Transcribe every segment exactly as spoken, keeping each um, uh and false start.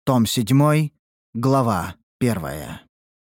Том седьмой, глава первая.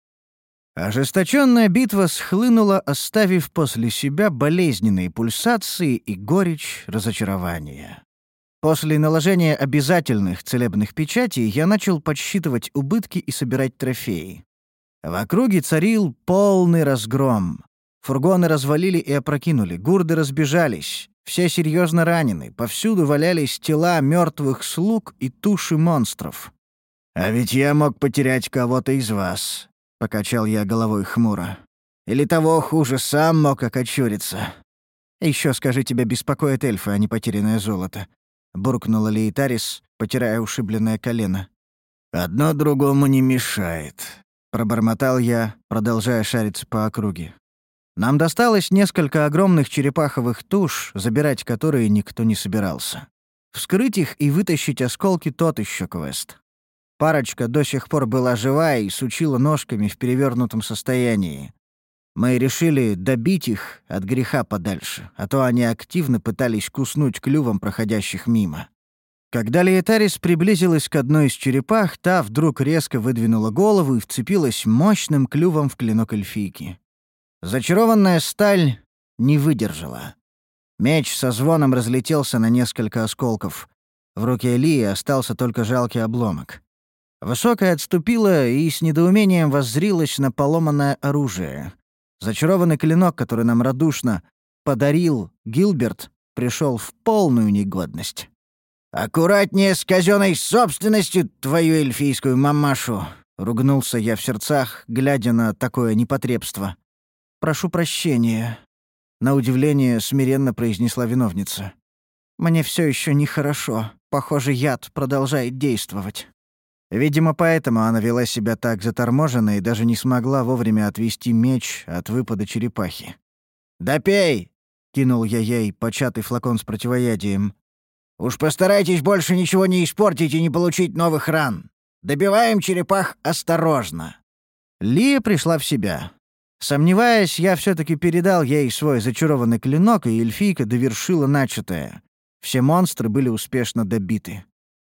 Ожесточенная битва схлынула, оставив после себя болезненные пульсации и горечь разочарования. После наложения обязательных целебных печатей я начал подсчитывать убытки и собирать трофеи. В округе царил полный разгром. Фургоны развалили и опрокинули, гурды разбежались, все серьезно ранены, повсюду валялись тела мертвых слуг и туши монстров. «А ведь я мог потерять кого-то из вас», — покачал я головой хмуро. «Или того хуже, сам мог окочуриться». «Еще скажи, тебя беспокоит эльфы, а не потерянное золото», — буркнула Лейтарис, потирая ушибленное колено. «Одно другому не мешает», — пробормотал я, продолжая шариться по округе. Нам досталось несколько огромных черепаховых туш, забирать которые никто не собирался. Вскрыть их и вытащить осколки — тот еще квест. Парочка до сих пор была жива и сучила ножками в перевернутом состоянии. Мы решили добить их от греха подальше, а то они активно пытались куснуть клювом проходящих мимо. Когда Лейтарис приблизилась к одной из черепах, та вдруг резко выдвинула голову и вцепилась мощным клювом в клинок эльфийки. Зачарованная сталь не выдержала. Меч со звоном разлетелся на несколько осколков. В руке Лии остался только жалкий обломок. Высокая отступила и с недоумением воззрилась на поломанное оружие. Зачарованный клинок, который нам радушно подарил Гилберт, пришел в полную негодность. «Аккуратнее с казенной собственностью, твою эльфийскую мамашу!» — ругнулся я в сердцах, глядя на такое непотребство. «Прошу прощения», — на удивление смиренно произнесла виновница. «Мне все еще нехорошо. Похоже, яд продолжает действовать». Видимо, поэтому она вела себя так заторможенно и даже не смогла вовремя отвести меч от выпада черепахи. «Да пей!» — кинул я ей початый флакон с противоядием. «Уж постарайтесь больше ничего не испортить и не получить новых ран. Добиваем черепах осторожно». Лия пришла в себя. Сомневаясь, я все-таки передал ей свой зачарованный клинок, и эльфийка довершила начатое. Все монстры были успешно добиты.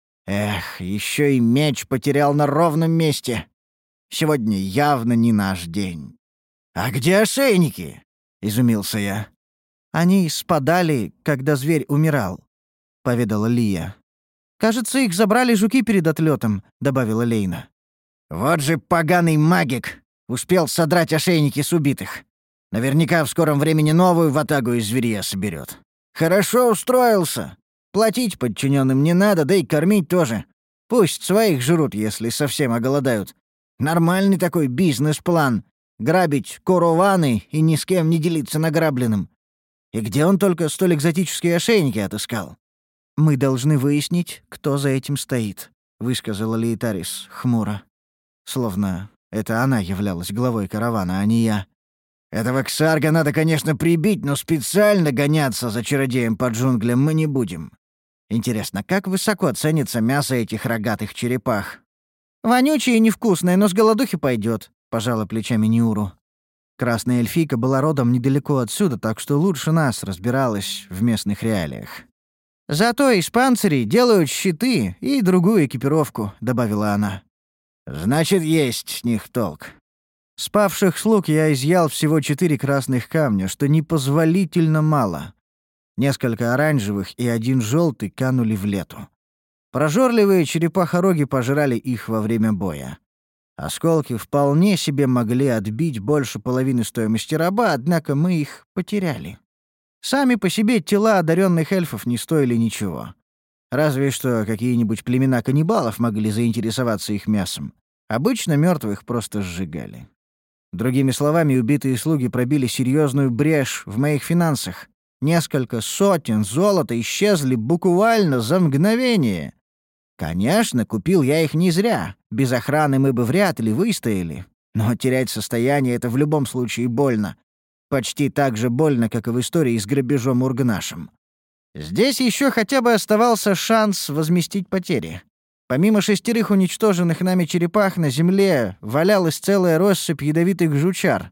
Эх, еще и меч потерял на ровном месте. Сегодня явно не наш день. «А где ошейники?» — изумился я. «Они спадали, когда зверь умирал», — поведала Лия. «Кажется, их забрали жуки перед отлетом», — добавила Лейна. «Вот же поганый магик! Успел содрать ошейники с убитых. Наверняка в скором времени новую ватагу из зверья соберет. Хорошо устроился. Платить подчиненным не надо, да и кормить тоже. Пусть своих жрут, если совсем оголодают. Нормальный такой бизнес-план. Грабить корованы и ни с кем не делиться награбленным. И где он только столь экзотические ошейники отыскал?» «Мы должны выяснить, кто за этим стоит», — высказала Лейтарис хмуро. Словно это она являлась главой каравана, а не я. «Этого ксарга надо, конечно, прибить, но специально гоняться за чародеем по джунглям мы не будем. Интересно, как высоко ценится мясо этих рогатых черепах?» «Вонючее и невкусное, но с голодухи пойдет», — пожала плечами Ниуру. Красная эльфийка была родом недалеко отсюда, так что лучше нас разбиралась в местных реалиях. «Зато из панцирей делают щиты и другую экипировку», — добавила она. «Значит, есть с них толк». С павших слуг я изъял всего четыре красных камня, что непозволительно мало. Несколько оранжевых и один желтый канули в лету. Прожорливые черепахороги пожрали их во время боя. Осколки вполне себе могли отбить больше половины стоимости раба, однако мы их потеряли. Сами по себе тела одаренных эльфов не стоили ничего. Разве что какие-нибудь племена каннибалов могли заинтересоваться их мясом. Обычно мертвых просто сжигали. Другими словами, убитые слуги пробили серьезную брешь в моих финансах. Несколько сотен золота исчезли буквально за мгновение. Конечно, купил я их не зря. Без охраны мы бы вряд ли выстояли. Но терять состояние — это в любом случае больно. Почти так же больно, как и в истории с грабежом Ургнашем. Здесь еще хотя бы оставался шанс возместить потери. Помимо шестерых уничтоженных нами черепах на земле валялась целая россыпь ядовитых жучар.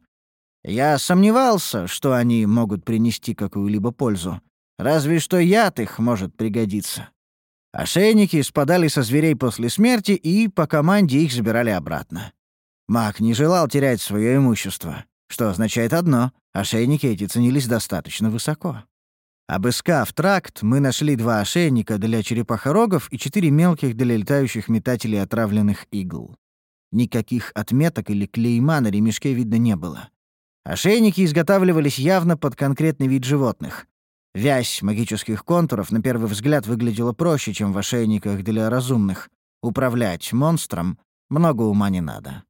Я сомневался, что они могут принести какую-либо пользу. Разве что яд их может пригодиться. Ошейники спадали со зверей после смерти, и по команде их забирали обратно. Маг не желал терять свое имущество, что означает одно — ошейники эти ценились достаточно высоко. Обыскав тракт, мы нашли два ошейника для черепахорогов и четыре мелких для летающих метателей отравленных игл. Никаких отметок или клейма на ремешке видно не было. Ошейники изготавливались явно под конкретный вид животных. Вязь магических контуров на первый взгляд выглядела проще, чем в ошейниках для разумных. Управлять монстром много ума не надо.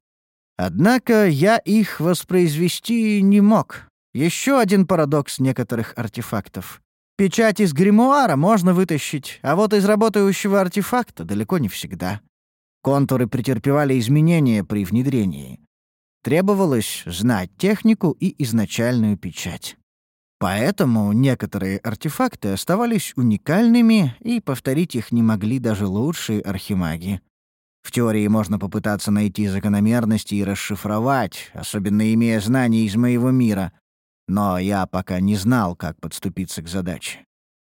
Однако я их воспроизвести не мог. Еще один парадокс некоторых артефактов. Печать из гримуара можно вытащить, а вот из работающего артефакта далеко не всегда. Контуры претерпевали изменения при внедрении. Требовалось знать технику и изначальную печать. Поэтому некоторые артефакты оставались уникальными, и повторить их не могли даже лучшие архимаги. В теории можно попытаться найти закономерности и расшифровать, особенно имея знания из моего мира, но я пока не знал, как подступиться к задаче.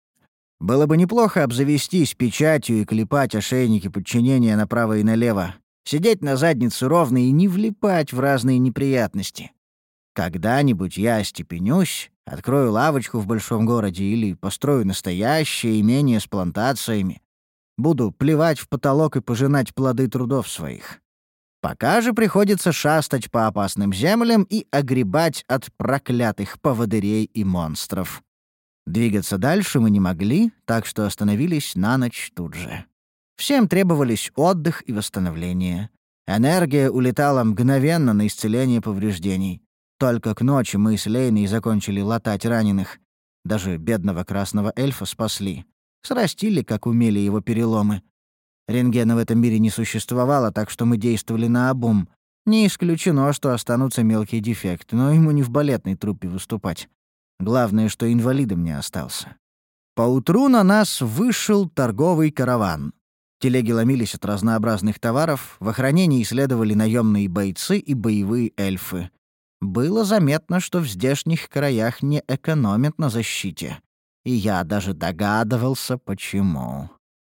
Было бы неплохо обзавестись печатью и клепать ошейники подчинения направо и налево, сидеть на заднице ровно и не влипать в разные неприятности. Когда-нибудь я остепенюсь, открою лавочку в большом городе или построю настоящее имение с плантациями. Буду плевать в потолок и пожинать плоды трудов своих. Пока же приходится шастать по опасным землям и огребать от проклятых поводырей и монстров. Двигаться дальше мы не могли, так что остановились на ночь тут же. Всем требовались отдых и восстановление. Энергия улетала мгновенно на исцеление повреждений. Только к ночи мы с Лейной закончили латать раненых. Даже бедного красного эльфа спасли. Срастили, как умели, его переломы. Рентгена в этом мире не существовало, так что мы действовали наобум. Не исключено, что останутся мелкие дефекты, но ему не в балетной труппе выступать. Главное, что инвалидом не остался. Поутру на нас вышел торговый караван. Телеги ломились от разнообразных товаров, в охранении исследовали наемные бойцы и боевые эльфы. Было заметно, что в здешних краях не экономят на защите. И я даже догадывался, почему.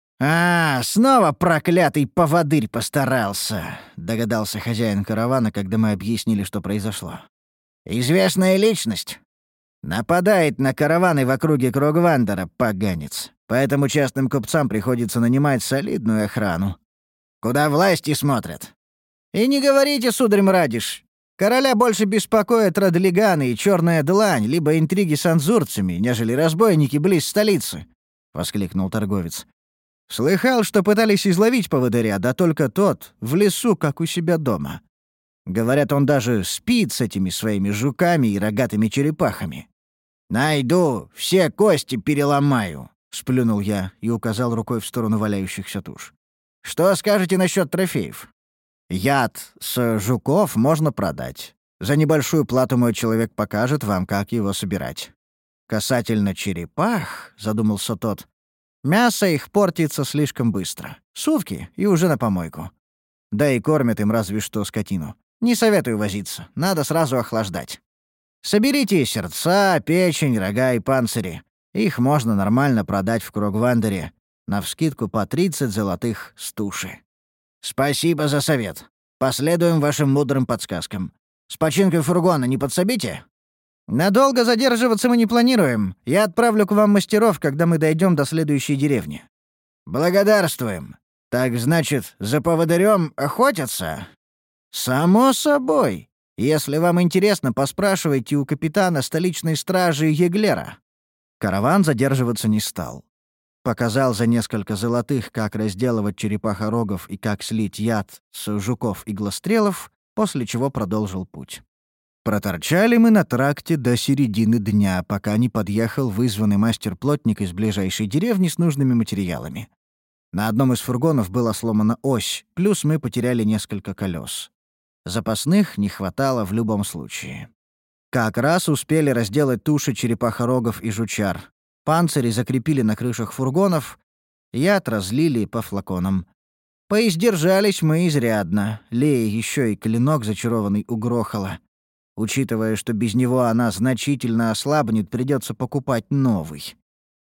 «А, снова проклятый поводырь постарался», — догадался хозяин каравана, когда мы объяснили, что произошло. «Известная личность. Нападает на караваны в округе Крогвандера, поганец. Поэтому частным купцам приходится нанимать солидную охрану. Куда власти смотрят. И не говорите, сударь Мрадиш, короля больше беспокоят Радлиганы и черная длань, либо интриги с анзурцами, нежели разбойники близ столицы», — воскликнул торговец. «Слыхал, что пытались изловить поводыря, да только тот в лесу, как у себя дома. Говорят, он даже спит с этими своими жуками и рогатыми черепахами». «Найду, все кости переломаю», — сплюнул я и указал рукой в сторону валяющихся туш. «Что скажете насчет трофеев? Яд с жуков можно продать. За небольшую плату мой человек покажет вам, как его собирать. Касательно черепах, — задумался тот, — мясо их портится слишком быстро. Сутки и уже на помойку. Да и кормят им разве что скотину. Не советую возиться, надо сразу охлаждать. Соберите сердца, печень, рога и панцири. Их можно нормально продать в Крогвандере. Навскидку по тридцать золотых с туши. Спасибо за совет. Последуем вашим мудрым подсказкам. С починкой фургона не подсобите? Надолго задерживаться мы не планируем. Я отправлю к вам мастеров, когда мы дойдем до следующей деревни. Благодарствуем. Так значит, за поводырем охотятся? Само собой. Если вам интересно, поспрашивайте у капитана столичной стражи Еглера. Караван задерживаться не стал. Показал за несколько золотых, как разделывать черепахорогов и как слить яд с жуков-иглострелов, после чего продолжил путь. Проторчали мы на тракте до середины дня, пока не подъехал вызванный мастер-плотник из ближайшей деревни с нужными материалами. На одном из фургонов была сломана ось, плюс мы потеряли несколько колес. Запасных не хватало в любом случае. Как раз успели разделать туши черепахорогов и жучар. Панцири закрепили на крышах фургонов, яд разлили по флаконам. Поиздержались мы изрядно. Лея еще и клинок зачарованный угрохала. Учитывая, что без него она значительно ослабнет, придется покупать новый.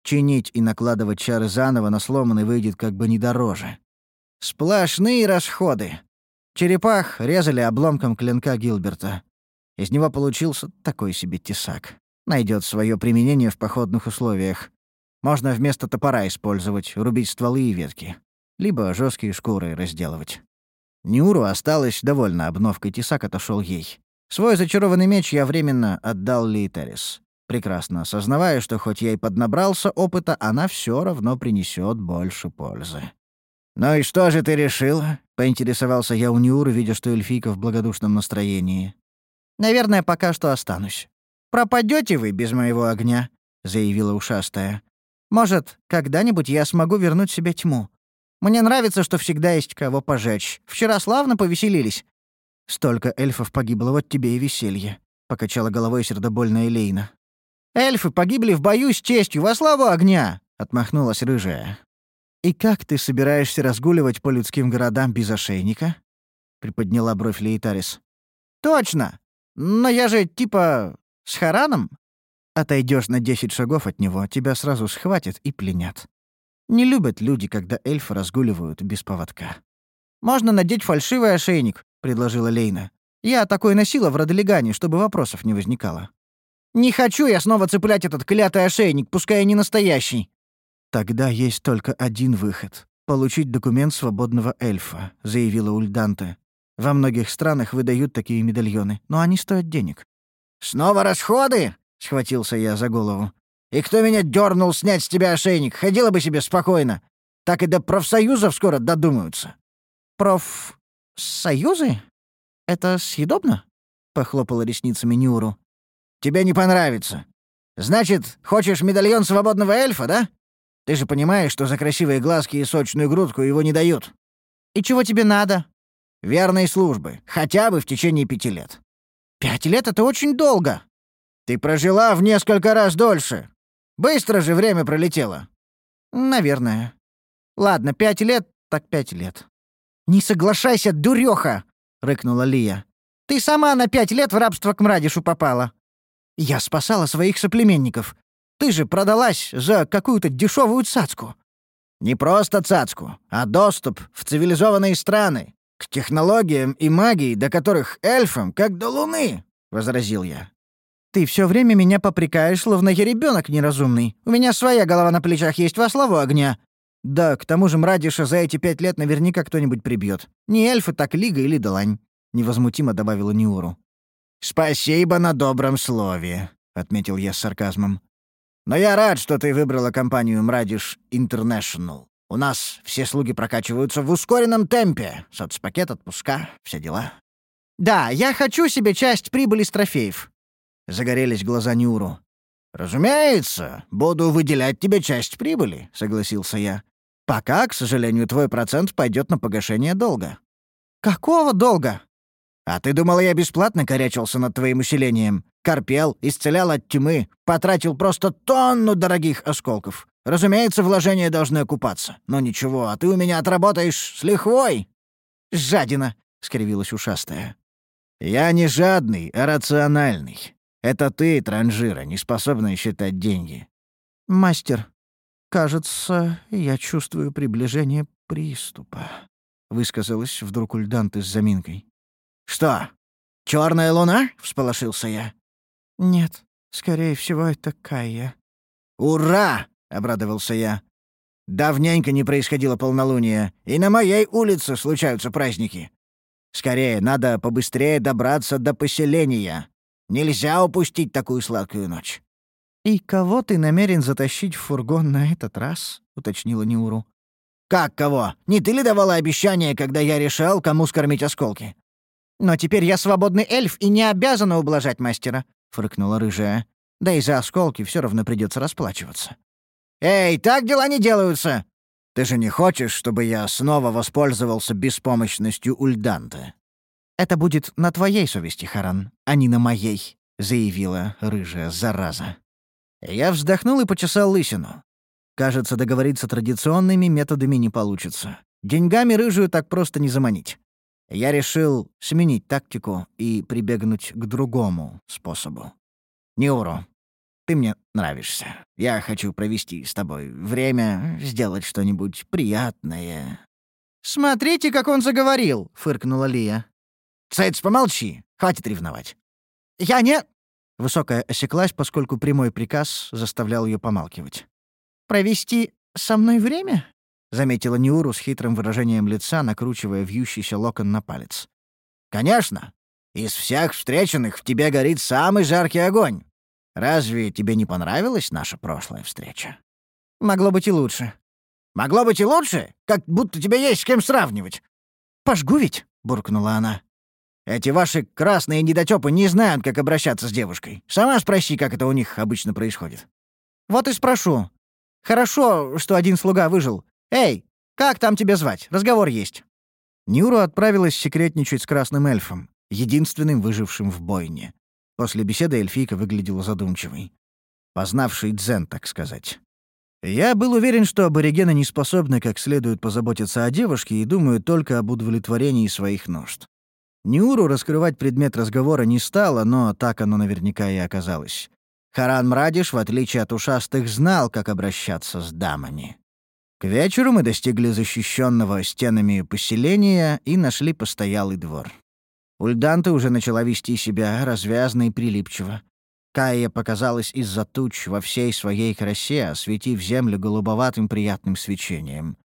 Чинить и накладывать чары заново на сломанный выйдет как бы не дороже. Сплошные расходы. Черепах резали обломком клинка Гилберта. Из него получился такой себе тесак. Найдет свое применение в походных условиях. Можно вместо топора использовать, рубить стволы и ветки. Либо жесткие шкуры разделывать. Ниуру осталась довольна обновкой, тесак отошел ей. Свой зачарованный меч я временно отдал Лейтерис, прекрасно осознавая, что хоть я и поднабрался опыта, она все равно принесет больше пользы. «Ну и что же ты решила?» — поинтересовался я у Ниуры, видя, что эльфийка в благодушном настроении. «Наверное, пока что останусь. Пропадете вы без моего огня», — заявила ушастая. «Может, когда-нибудь я смогу вернуть себе тьму. Мне нравится, что всегда есть кого пожечь. Вчера славно повеселились». «Столько эльфов погибло, вот тебе и веселье», — покачала головой сердобольная Лейна. «Эльфы погибли в бою с честью во славу огня», — отмахнулась рыжая. «И как ты собираешься разгуливать по людским городам без ошейника?» — приподняла бровь Лейтарис. «Точно! Но я же, типа, с Хараном?» «Отойдёшь на десять шагов от него, тебя сразу схватят и пленят. Не любят люди, когда эльфы разгуливают без поводка». «Можно надеть фальшивый ошейник», — предложила Лейна. «Я такой носила в Родолегане, чтобы вопросов не возникало». «Не хочу я снова цеплять этот клятый ошейник, пускай и не настоящий». «Тогда есть только один выход — получить документ свободного эльфа», — заявила Ульданте. «Во многих странах выдают такие медальоны, но они стоят денег». «Снова расходы?» — схватился я за голову. «И кто меня дернул снять с тебя ошейник? Ходила бы себе спокойно. Так и до профсоюзов скоро додумаются». «Профсоюзы? Это съедобно?» — похлопала ресницами Ниуру. «Тебе не понравится. Значит, хочешь медальон свободного эльфа, да? Ты же понимаешь, что за красивые глазки и сочную грудку его не дают. И чего тебе надо?» «Верной службы. Хотя бы в течение пяти лет». «Пять лет — это очень долго». «Ты прожила в несколько раз дольше. Быстро же время пролетело». «Наверное. Ладно, пять лет так пять лет». «Не соглашайся, дурёха!» — рыкнула Лия. «Ты сама на пять лет в рабство к Мрадишу попала». «Я спасала своих соплеменников. Ты же продалась за какую-то дешевую цацку». «Не просто цацку, а доступ в цивилизованные страны, к технологиям и магии, до которых эльфам как до луны», — возразил я. «Ты все время меня попрекаешь, словно я ребенок неразумный. У меня своя голова на плечах есть во славу огня. Да, к тому же Мрадиша за эти пять лет наверняка кто-нибудь прибьет. Не эльфы, так Лига или Далань», — невозмутимо добавила Ниуру. «Спасибо на добром слове», — отметил я с сарказмом. «Но я рад, что ты выбрала компанию Мрадиш Интернешнл. У нас все слуги прокачиваются в ускоренном темпе. Соцпакет, отпуска, все дела». «Да, я хочу себе часть прибыли с трофеев». Загорелись глаза Ниуру. «Разумеется, буду выделять тебе часть прибыли», — согласился я. «Пока, к сожалению, твой процент пойдет на погашение долга». «Какого долга?» «А ты думала, я бесплатно корячился над твоим усилением? Корпел, исцелял от тьмы, потратил просто тонну дорогих осколков. Разумеется, вложения должны окупаться. Но ничего, а ты у меня отработаешь с лихвой». «Жадина», — скривилась ушастая. «Я не жадный, а рациональный. Это ты, транжира, не способная считать деньги». «Мастер, кажется, я чувствую приближение приступа», — высказалась вдруг Ульданте с заминкой. «Что, черная луна?» — всполошился я. «Нет, скорее всего, это Кайя». «Ура!» — обрадовался я. «Давненько не происходило полнолуние, и на моей улице случаются праздники. Скорее, надо побыстрее добраться до поселения. Нельзя упустить такую сладкую ночь». «И кого ты намерен затащить в фургон на этот раз?» — уточнила Ниуру. «Как кого? Не ты ли давала обещание, когда я решал, кому скормить осколки?» «Но теперь я свободный эльф и не обязана ублажать мастера», — фыркнула рыжая. «Да и за осколки все равно придется расплачиваться». «Эй, так дела не делаются! Ты же не хочешь, чтобы я снова воспользовался беспомощностью Ульданте?» «Это будет на твоей совести, Харан, а не на моей», — заявила рыжая зараза. Я вздохнул и почесал лысину. Кажется, договориться традиционными методами не получится. Деньгами рыжую так просто не заманить. Я решил сменить тактику и прибегнуть к другому способу. «Ниуру, Ты мне нравишься. Я хочу провести с тобой время, сделать что-нибудь приятное». «Смотрите, как он заговорил!» — фыркнула Лия. «Цец, помолчи! Хватит ревновать!» «Я не...» Высокая осеклась, поскольку прямой приказ заставлял ее помалкивать. «Провести со мной время?» — заметила Ниуру с хитрым выражением лица, накручивая вьющийся локон на палец. «Конечно! Из всех встреченных в тебе горит самый жаркий огонь. Разве тебе не понравилась наша прошлая встреча?» «Могло быть и лучше». «Могло быть и лучше? Как будто тебе есть с кем сравнивать». «Пожгу ведь?» — буркнула она. «Эти ваши красные недотёпы не знают, как обращаться с девушкой. Сама спроси, как это у них обычно происходит». «Вот и спрошу. Хорошо, что один слуга выжил. Эй, как там тебя звать? Разговор есть». Нюру отправилась секретничать с красным эльфом, единственным выжившим в бойне. После беседы эльфийка выглядела задумчивой. Познавший дзен, так сказать. Я был уверен, что аборигены не способны как следует позаботиться о девушке и думают только об удовлетворении своих нужд. Ниуру раскрывать предмет разговора не стало, но так оно наверняка и оказалось. Харан Мрадиш, в отличие от ушастых, знал, как обращаться с дамами. К вечеру мы достигли защищенного стенами поселения и нашли постоялый двор. Ульданта уже начала вести себя развязно и прилипчиво. Кая показалась из-за туч во всей своей красе, осветив землю голубоватым приятным свечением.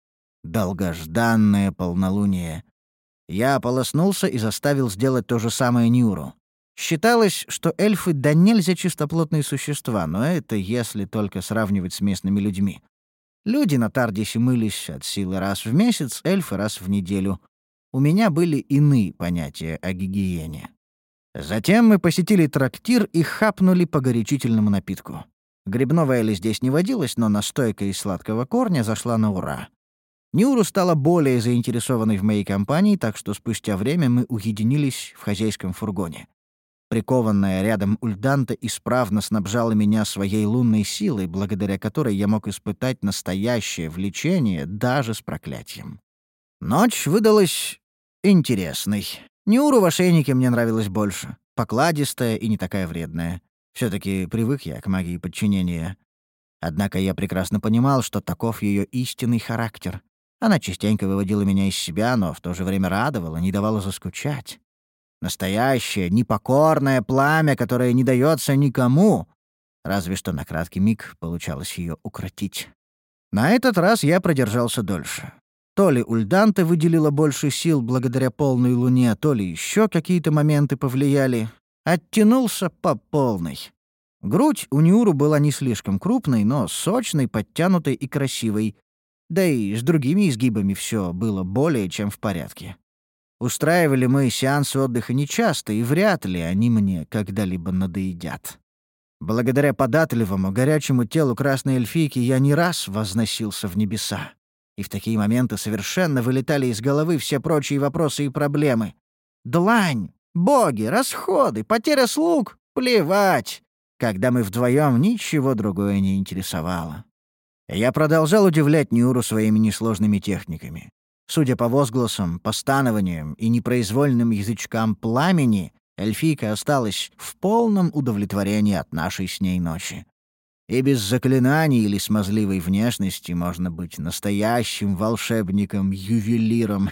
Долгожданное полнолуние. Я ополоснулся и заставил сделать то же самое Нюру. Считалось, что эльфы да нельзя чистоплотные существа, но это если только сравнивать с местными людьми. Люди на Тардисе мылись от силы раз в месяц, эльфы раз в неделю. У меня были иные понятия о гигиене. Затем мы посетили трактир и хапнули по горячительному напитку. Грибного эля здесь не водилось, но настойка из сладкого корня зашла на ура. Нюру стала более заинтересованной в моей компании, так что спустя время мы уединились в хозяйском фургоне. Прикованная рядом Ульданта исправно снабжала меня своей лунной силой, благодаря которой я мог испытать настоящее влечение даже с проклятием. Ночь выдалась интересной. Нюру в ошейнике мне нравилась больше. Покладистая и не такая вредная. все таки привык я к магии подчинения. Однако я прекрасно понимал, что таков ее истинный характер. Она частенько выводила меня из себя, но в то же время радовала, не давала заскучать. Настоящее, непокорное пламя, которое не дается никому. Разве что на краткий миг получалось ее укротить. На этот раз я продержался дольше. То ли Ульданта выделила больше сил благодаря полной луне, то ли еще какие-то моменты повлияли. Оттянулся по полной. Грудь у Нюру была не слишком крупной, но сочной, подтянутой и красивой. Да и с другими изгибами все было более чем в порядке. Устраивали мы сеансы отдыха нечасто, и вряд ли они мне когда-либо надоедят. Благодаря податливому, горячему телу красной эльфийки я не раз возносился в небеса. И в такие моменты совершенно вылетали из головы все прочие вопросы и проблемы. Длань, боги, расходы, потеря слуг — плевать. Когда мы вдвоем, ничего другое не интересовало. Я продолжал удивлять Нюру своими несложными техниками. Судя по возгласам, постанованиям и непроизвольным язычкам пламени, эльфийка осталась в полном удовлетворении от нашей с ней ночи. И без заклинаний или смазливой внешности можно быть настоящим волшебником-ювелиром.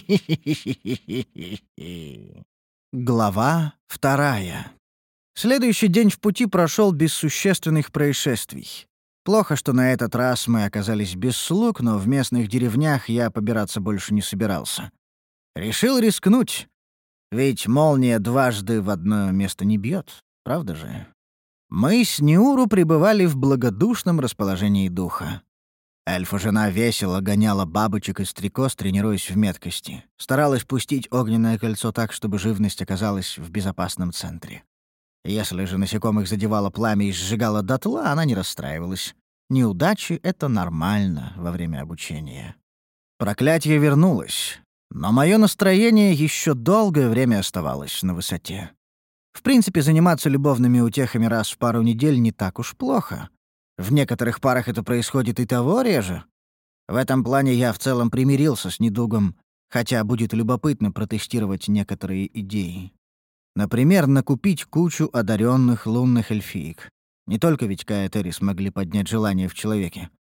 Глава вторая. Следующий день в пути прошел без существенных происшествий. Плохо, что на этот раз мы оказались без слуг, но в местных деревнях я побираться больше не собирался. Решил рискнуть. Ведь молния дважды в одно место не бьет, правда же? Мы с Ниуру пребывали в благодушном расположении духа. Эльфа-жена весело гоняла бабочек и стрекоз, тренируясь в меткости. Старалась пустить огненное кольцо так, чтобы живность оказалась в безопасном центре. Если же насекомых задевало пламя и сжигало дотла, она не расстраивалась. Неудачи — это нормально во время обучения. Проклятие вернулось, но мое настроение еще долгое время оставалось на высоте. В принципе, заниматься любовными утехами раз в пару недель не так уж плохо. В некоторых парах это происходит и того реже. В этом плане я в целом примирился с недугом, хотя будет любопытно протестировать некоторые идеи. Например, накупить кучу одаренных лунных эльфиек. Не только ведь Каэтери смогли поднять желание в человеке.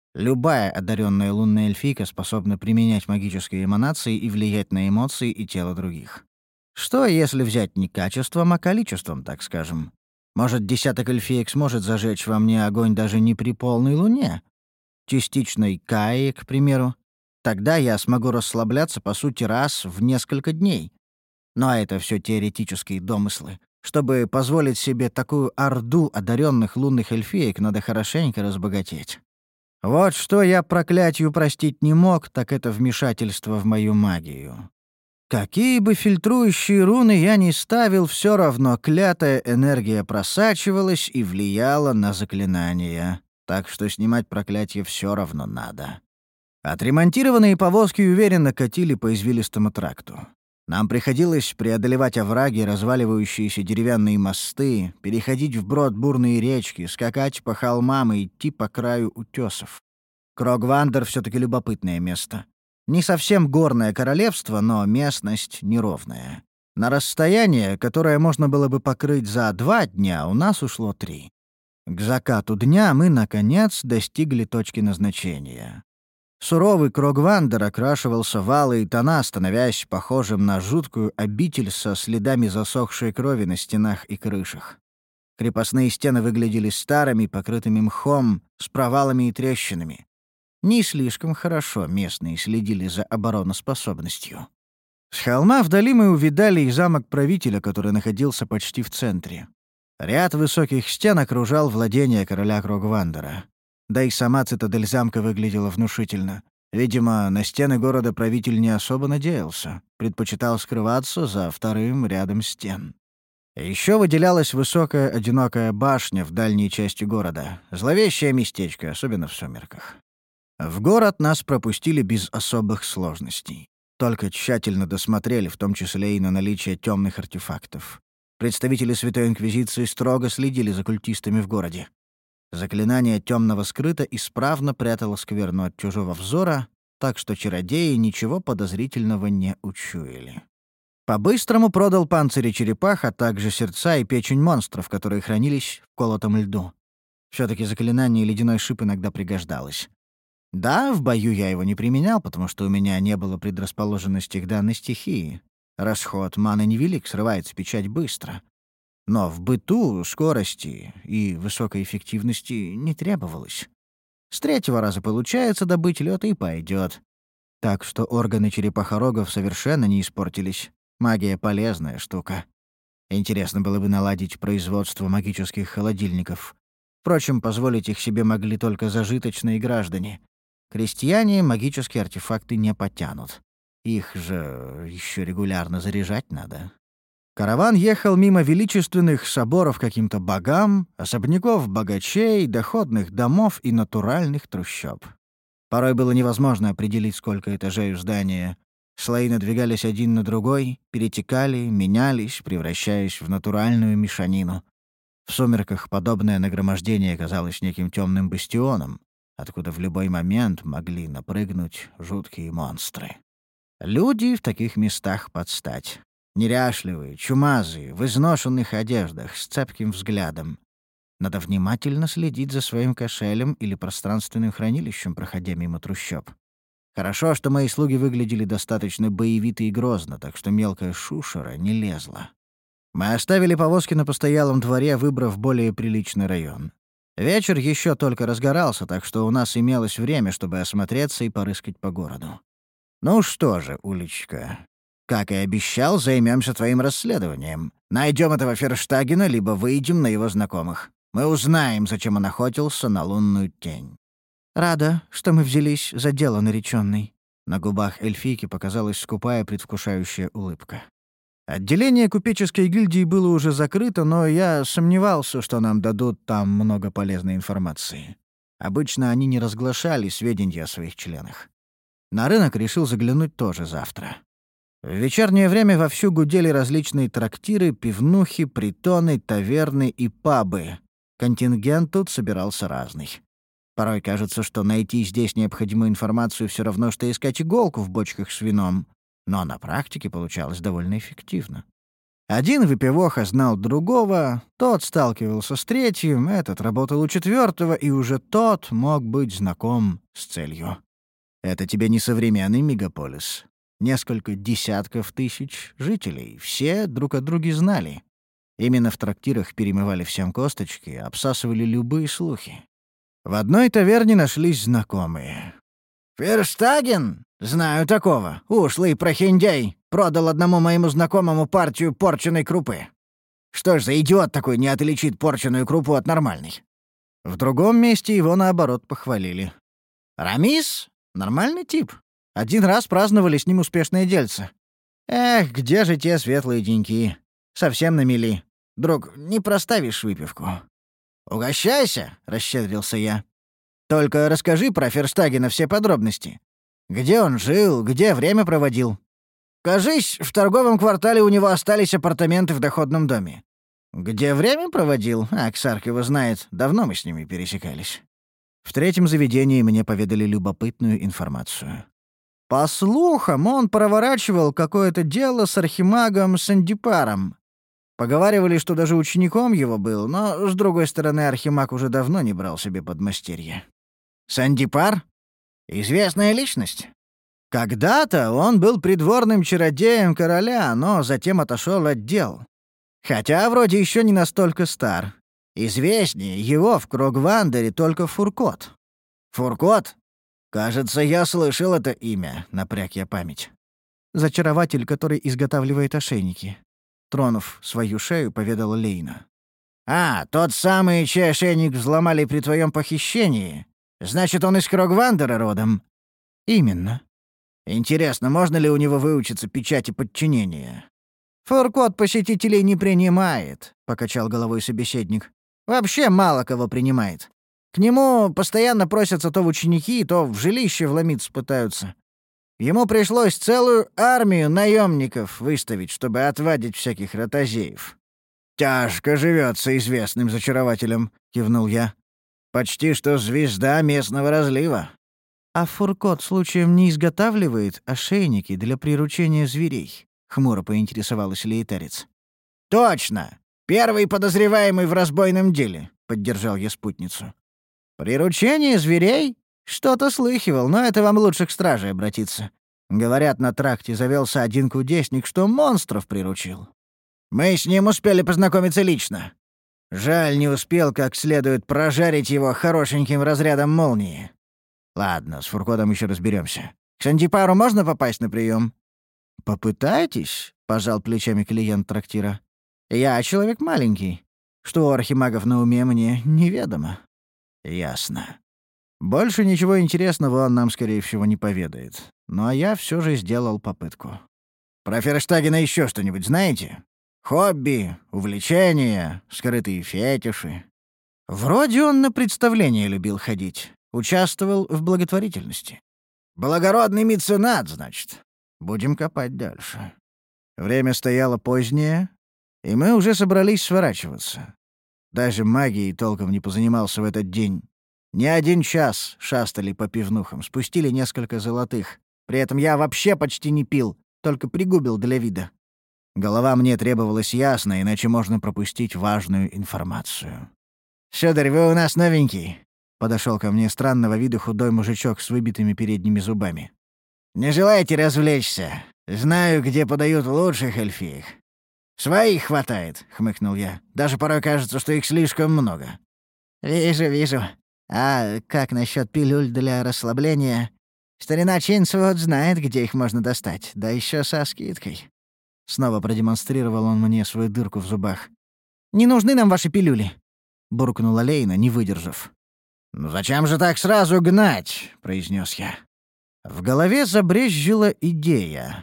Любая одаренная лунная эльфийка способна применять магические эманации и влиять на эмоции и тело других. Что, если взять не качеством, а количеством, так скажем? Может, десяток эльфиек сможет зажечь во мне огонь даже не при полной луне? Частичной Каи, к примеру. Тогда я смогу расслабляться, по сути, раз в несколько дней. Но это все теоретические домыслы. Чтобы позволить себе такую орду одаренных лунных эльфиек, надо хорошенько разбогатеть. Вот что я проклятию простить не мог, так это вмешательство в мою магию. Какие бы фильтрующие руны я ни ставил, все равно клятая энергия просачивалась и влияла на заклинания. Так что снимать проклятие все равно надо. Отремонтированные повозки уверенно катили по извилистому тракту. Нам приходилось преодолевать овраги, разваливающиеся деревянные мосты, переходить вброд бурные речки, скакать по холмам и идти по краю утесов. Крогвандер все-таки любопытное место. Не совсем горное королевство, но местность неровная. На расстояние, которое можно было бы покрыть за два дня, у нас ушло три. К закату дня мы, наконец, достигли точки назначения. Суровый Крогвандер окрашивался в алые тона, становясь похожим на жуткую обитель со следами засохшей крови на стенах и крышах. Крепостные стены выглядели старыми, покрытыми мхом, с провалами и трещинами. Не слишком хорошо местные следили за обороноспособностью. С холма вдали мы увидали и замок правителя, который находился почти в центре. Ряд высоких стен окружал владение короля Крогвандера. Да и сама цитадель замка выглядела внушительно. Видимо, на стены города правитель не особо надеялся, предпочитал скрываться за вторым рядом стен. Еще выделялась высокая одинокая башня в дальней части города. Зловещее местечко, особенно в сумерках. В город нас пропустили без особых сложностей. Только тщательно досмотрели, в том числе и на наличие темных артефактов. Представители Святой Инквизиции строго следили за культистами в городе. Заклинание темного скрыта исправно прятало скверну от чужого взора, так что чародеи ничего подозрительного не учуяли. По-быстрому продал панцири черепах, а также сердца и печень монстров, которые хранились в колотом льду. Все-таки заклинание «Ледяной шип» иногда пригождалось. Да, в бою я его не применял, потому что у меня не было предрасположенности к данной стихии. Расход маны невелик, срывается печать быстро. Но в быту скорости и высокой эффективности не требовалось. С третьего раза получается добыть лед и пойдет. Так что органы черепахорогов совершенно не испортились. Магия — полезная штука. Интересно было бы наладить производство магических холодильников. Впрочем, позволить их себе могли только зажиточные граждане. Крестьяне магические артефакты не потянут. Их же еще регулярно заряжать надо. Караван ехал мимо величественных соборов каким-то богам, особняков богачей, доходных домов и натуральных трущоб. Порой было невозможно определить, сколько этажей у здания. Слои надвигались один на другой, перетекали, менялись, превращаясь в натуральную мешанину. В сумерках подобное нагромождение казалось неким темным бастионом, откуда в любой момент могли напрыгнуть жуткие монстры. Люди в таких местах под стать. Неряшливые, чумазые, в изношенных одеждах, с цепким взглядом. Надо внимательно следить за своим кошелем или пространственным хранилищем, проходя мимо трущоб. Хорошо, что мои слуги выглядели достаточно боевито и грозно, так что мелкая шушера не лезла. Мы оставили повозки на постоялом дворе, выбрав более приличный район. Вечер еще только разгорался, так что у нас имелось время, чтобы осмотреться и порыскать по городу. Ну что же, уличка, как и обещал, займемся твоим расследованием. Найдем этого Ферштагена, либо выйдем на его знакомых. Мы узнаем, зачем он охотился на лунную тень. Рада, что мы взялись за дело, нареченный. На губах эльфийки показалась скупая предвкушающая улыбка. Отделение купеческой гильдии было уже закрыто, но я сомневался, что нам дадут там много полезной информации. Обычно они не разглашали сведения о своих членах. На рынок решил заглянуть тоже завтра. В вечернее время вовсю гудели различные трактиры, пивнухи, притоны, таверны и пабы. Контингент тут собирался разный. Порой кажется, что найти здесь необходимую информацию все равно, что искать иголку в бочках с вином. Но на практике получалось довольно эффективно. Один выпивоха знал другого, тот сталкивался с третьим, этот работал у четвертого, и уже тот мог быть знаком с целью. Это тебе не современный мегаполис. Несколько десятков тысяч жителей, все друг о друге знали. Именно в трактирах перемывали всем косточки, обсасывали любые слухи. В одной таверне нашлись знакомые. «Ферштаген? Знаю такого. Ушлый прохиндей. Продал одному моему знакомому партию порченой крупы. Что ж за идиот такой не отличит порченую крупу от нормальной?» В другом месте его, наоборот, похвалили. «Рамис? Нормальный тип. Один раз праздновали с ним успешное дельце. Эх, где же те светлые деньки? Совсем на мели. Друг, не проставишь выпивку?» «Угощайся», — расщедрился я. «Только расскажи про Ферштагена все подробности. Где он жил, где время проводил? Кажись, в торговом квартале у него остались апартаменты в доходном доме. Где время проводил? А, Ксарк его знает. Давно мы с ними пересекались». В третьем заведении мне поведали любопытную информацию. По слухам, он проворачивал какое-то дело с архимагом Сандипаром. Поговаривали, что даже учеником его был, но, с другой стороны, архимаг уже давно не брал себе подмастерье. Сандипар? Известная личность. Когда-то он был придворным чародеем короля, но затем отошел от дел. Хотя вроде еще не настолько стар. Известнее его в Крогвандере только Фуркот. Фуркот? Кажется, я слышал это имя, напряг я память. Зачарователь, который изготавливает ошейники. Тронув свою шею, поведала Лейна. «А, тот самый, чей ошейник взломали при твоем похищении. Значит, он из Крогвандера родом?» «Именно». «Интересно, можно ли у него выучиться печати подчинения?» «Фуркот посетителей не принимает», — покачал головой собеседник. «Вообще мало кого принимает. К нему постоянно просятся то в ученики, то в жилище вломиться пытаются. Ему пришлось целую армию наемников выставить, чтобы отвадить всяких ротозеев». «Тяжко живется известным зачарователем», — кивнул я. «Почти что звезда местного разлива». «А Фуркот случаем не изготавливает ошейники для приручения зверей?» — хмуро поинтересовалась лейтарец. «Точно! Первый подозреваемый в разбойном деле», — поддержал я спутницу. «Приручение зверей? Что-то слыхивал, но это вам лучше к страже обратиться. Говорят, на тракте завелся один кудесник, что монстров приручил. Мы с ним успели познакомиться лично. Жаль, не успел как следует прожарить его хорошеньким разрядом молнии. Ладно, с Фуркотом еще разберемся. К Сандипару можно попасть на прием? «Попытайтесь», — пожал плечами клиент трактира. «Я человек маленький. Что у архимагов на уме, мне неведомо». «Ясно. Больше ничего интересного он нам, скорее всего, не поведает. Ну а я все же сделал попытку. Про Ферштагена еще что-нибудь знаете? Хобби, увлечения, скрытые фетиши?» Вроде он на представления любил ходить. Участвовал в благотворительности. «Благородный меценат, значит. Будем копать дальше». Время стояло позднее, и мы уже собрались сворачиваться. Даже магией толком не позанимался в этот день. Не один час шастали по пивнухам, спустили несколько золотых. При этом я вообще почти не пил, только пригубил для вида. Голова мне требовалась ясно, иначе можно пропустить важную информацию. «Сударь, вы у нас новенький», — подошел ко мне странного вида худой мужичок с выбитыми передними зубами. «Не желаете развлечься? Знаю, где подают лучших эльфиек». «Своих хватает», — хмыкнул я. «Даже порой кажется, что их слишком много». «Вижу, вижу. А как насчет пилюль для расслабления? Старина Чинсвуд знает, где их можно достать, да еще со скидкой». Снова продемонстрировал он мне свою дырку в зубах. «Не нужны нам ваши пилюли», — буркнула Лейна, не выдержав. «Ну зачем же так сразу гнать?» — произнес я. В голове забрезжила идея.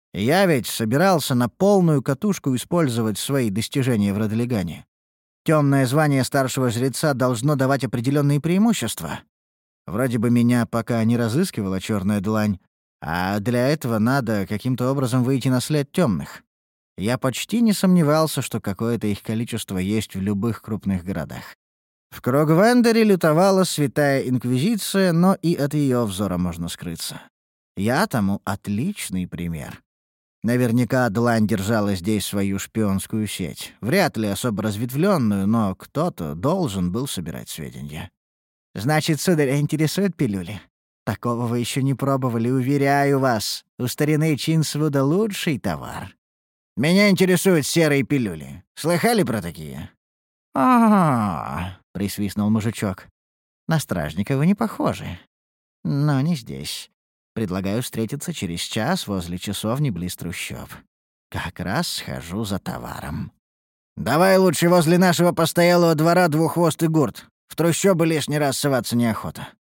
Я ведь собирался на полную катушку использовать свои достижения в Родлигане. Темное звание старшего жреца должно давать определенные преимущества. Вроде бы меня пока не разыскивала черная длань, а для этого надо каким-то образом выйти на след темных. Я почти не сомневался, что какое-то их количество есть в любых крупных городах. В Крогвандере лютовала святая инквизиция, но и от ее взора можно скрыться. Я тому отличный пример. Наверняка Длань держала здесь свою шпионскую сеть. Вряд ли особо разветвленную, но кто-то должен был собирать сведения. «Значит, сударь, интересуют пилюли? Такого вы еще не пробовали, уверяю вас. У старины Чинсвуда лучший товар». «Меня интересуют серые пилюли. Слыхали про такие?» «А-а-а», — присвистнул мужичок. «На стражника вы не похожи. Но не здесь. Предлагаю встретиться через час возле часовни близ трущоб. Как раз схожу за товаром». «Давай лучше возле нашего постоялого двора двуххвостый гурт. В трущобы лишний раз соваться неохота».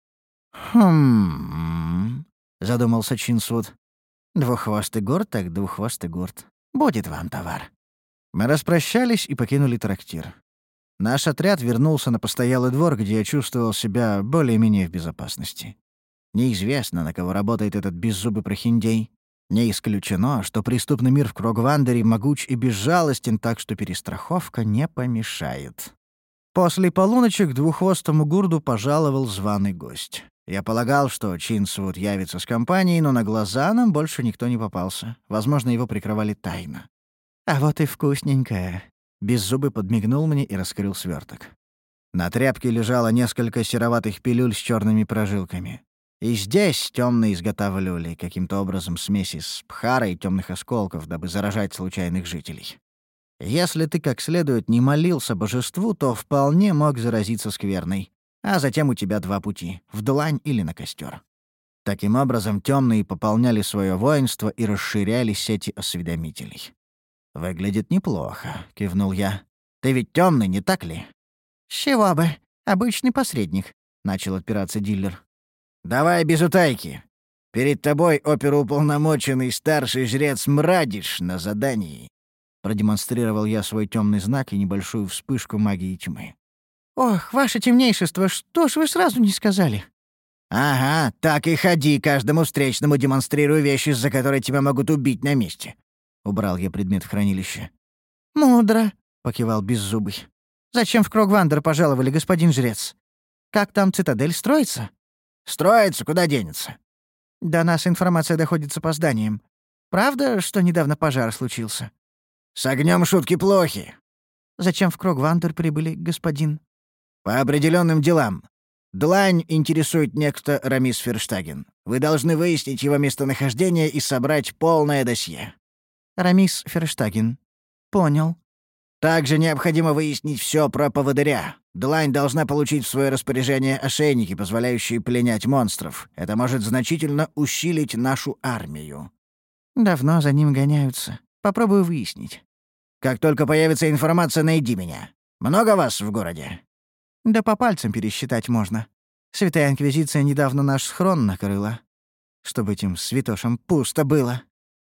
«Хм...» — задумался Чинсвуд. «Двуххвостый гурт так двуххвостый гурт. Будет вам товар». Мы распрощались и покинули трактир. Наш отряд вернулся на постоялый двор, где я чувствовал себя более-менее в безопасности. Неизвестно, на кого работает этот беззубый прохиндей. Не исключено, что преступный мир в Крогвандере могуч и безжалостен, так что перестраховка не помешает. После полуночи к двуххвостому гурду пожаловал званый гость. Я полагал, что Чинсвуд явится с компанией, но на глаза нам больше никто не попался. Возможно, его прикрывали тайно. «А вот и вкусненькое». Беззубый подмигнул мне и раскрыл сверток. На тряпке лежало несколько сероватых пилюль с черными прожилками. И здесь темные изготавливали каким-то образом смесь из пхара и темных осколков, дабы заражать случайных жителей. Если ты как следует не молился божеству, то вполне мог заразиться скверной. А затем у тебя два пути — в длань или на костер. Таким образом, темные пополняли свое воинство и расширяли сети осведомителей. «Выглядит неплохо», — кивнул я. «Ты ведь темный, не так ли?» «С чего бы? Обычный посредник», — начал отпираться дилер. «Давай без утайки. Перед тобой оперуполномоченный старший жрец Мрадиш на задании». Продемонстрировал я свой темный знак и небольшую вспышку магии тьмы. «Ох, ваше темнейшество, что ж вы сразу не сказали?» «Ага, так и ходи, каждому встречному демонстрируя вещи, за которые тебя могут убить на месте». Убрал я предмет в хранилище. «Мудро», — покивал Беззубый. «Зачем в Крогвандер пожаловали, господин жрец? Как там цитадель строится?» «Строится, куда денется?» «До нас информация доходит с опозданием. Правда, что недавно пожар случился?» «С огнем шутки плохи». «Зачем в Крогвандер прибыли, господин?» «По определенным делам. Длань интересует некто Рамис Ферштаген. Вы должны выяснить его местонахождение и собрать полное досье». «Рамис Ферштаген. Понял». «Также необходимо выяснить все про поводыря. Длань должна получить в свое распоряжение ошейники, позволяющие пленять монстров. Это может значительно усилить нашу армию». «Давно за ним гоняются. Попробую выяснить». «Как только появится информация, найди меня. Много вас в городе?» «Да по пальцам пересчитать можно. Святая Инквизиция недавно наш схрон накрыла. Чтобы этим святошам пусто было».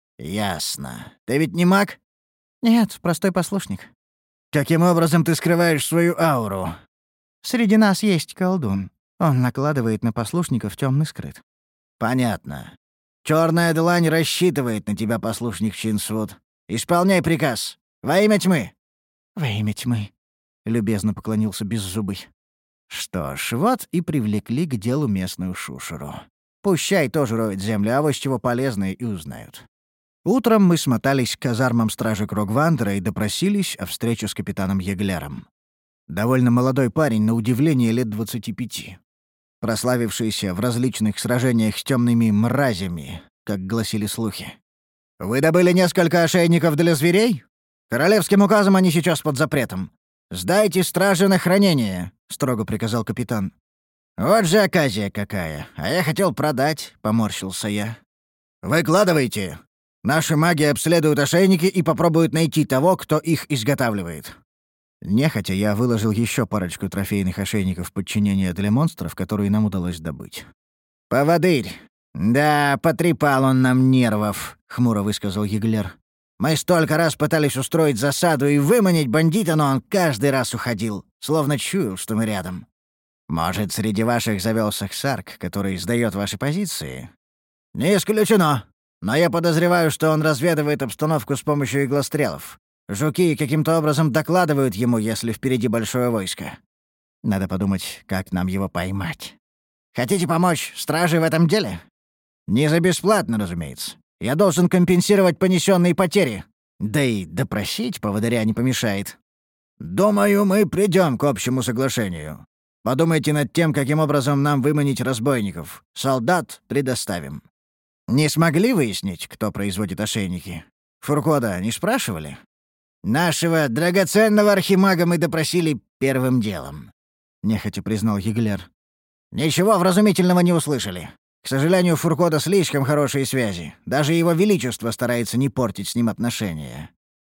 «Ясно. Ты ведь не маг?» «Нет, простой послушник». «Каким образом ты скрываешь свою ауру?» «Среди нас есть колдун. Он накладывает на послушников темный скрыт». «Понятно. Черная длань рассчитывает на тебя, послушник Чинсвуд. Исполняй приказ. Во имя тьмы». «Во имя тьмы», — любезно поклонился Беззубый. Что ж, вот и привлекли к делу местную шушеру. Пущай тоже роют землю, а вот чего полезное и узнают. Утром мы смотались к казармам стражи Крогвандера и допросились о встрече с капитаном Еглером. Довольно молодой парень, на удивление, лет двадцати пяти. Прославившийся в различных сражениях с темными мразями, как гласили слухи. «Вы добыли несколько ошейников для зверей? Королевским указом они сейчас под запретом. Сдайте страже на хранение», — строго приказал капитан. «Вот же оказия какая. А я хотел продать», — поморщился я. «Выкладывайте. Наши маги обследуют ошейники и попробуют найти того, кто их изготавливает». Нехотя я выложил еще парочку трофейных ошейников подчинения для монстров, которые нам удалось добыть. «Поводырь. Да, потрепал он нам нервов», — хмуро высказал Еглер. «Мы столько раз пытались устроить засаду и выманить бандита, но он каждый раз уходил, словно чуял, что мы рядом. Может, среди ваших завелся Ксарк, который сдаёт ваши позиции?» «Не исключено. Но я подозреваю, что он разведывает обстановку с помощью иглострелов. Жуки каким-то образом докладывают ему, если впереди большое войско. Надо подумать, как нам его поймать. Хотите помочь страже в этом деле? Не за бесплатно, разумеется. Я должен компенсировать понесенные потери. Да и допросить поводыря не помешает. Думаю, мы придем к общему соглашению. Подумайте над тем, каким образом нам выманить разбойников. Солдат предоставим. Не смогли выяснить, кто производит ошейники? Фуркода не спрашивали? Нашего драгоценного архимага мы допросили первым делом, нехотя признал Еглер. Ничего вразумительного не услышали. К сожалению, у Фуркода слишком хорошие связи. Даже его величество старается не портить с ним отношения.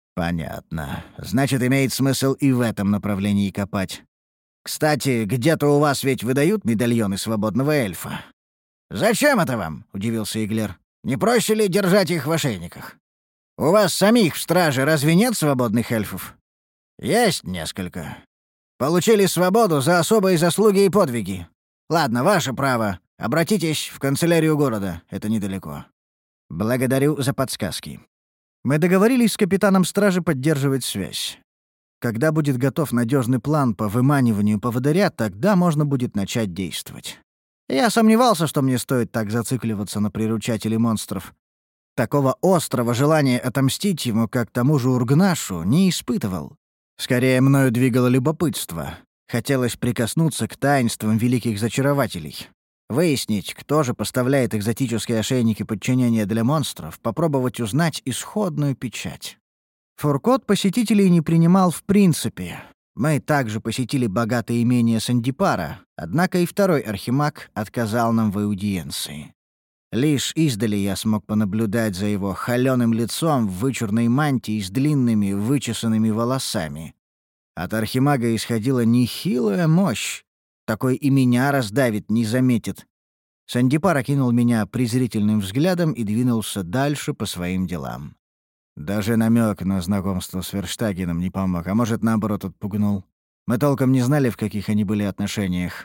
Понятно. Значит, имеет смысл и в этом направлении копать. Кстати, где-то у вас ведь выдают медальоны свободного эльфа. Зачем это вам? Удивился Еглер. Не проще ли держать их в ошейниках? У вас самих в страже разве нет свободных эльфов? Есть несколько. Получили свободу за особые заслуги и подвиги. Ладно, ваше право. Обратитесь в канцелярию города, это недалеко. Благодарю за подсказки. Мы договорились с капитаном стражи поддерживать связь. Когда будет готов надежный план по выманиванию поводыря, тогда можно будет начать действовать. Я сомневался, что мне стоит так зацикливаться на приручателе монстров. Такого острого желания отомстить ему, как тому же Ургнашу, не испытывал. Скорее, мною двигало любопытство. Хотелось прикоснуться к таинствам великих зачарователей. Выяснить, кто же поставляет экзотические ошейники подчинения для монстров, попробовать узнать исходную печать. Фуркот посетителей не принимал в принципе. Мы также посетили богатое имение Сандипара, однако и второй архимаг отказал нам в аудиенции. Лишь издали я смог понаблюдать за его холёным лицом в вычурной мантии с длинными вычесанными волосами. От архимага исходила нехилая мощь. Такой и меня раздавит, не заметит. Сандипар окинул меня презрительным взглядом и двинулся дальше по своим делам. Даже намек на знакомство с Верштагеном не помог, а может, наоборот, отпугнул. Мы толком не знали, в каких они были отношениях.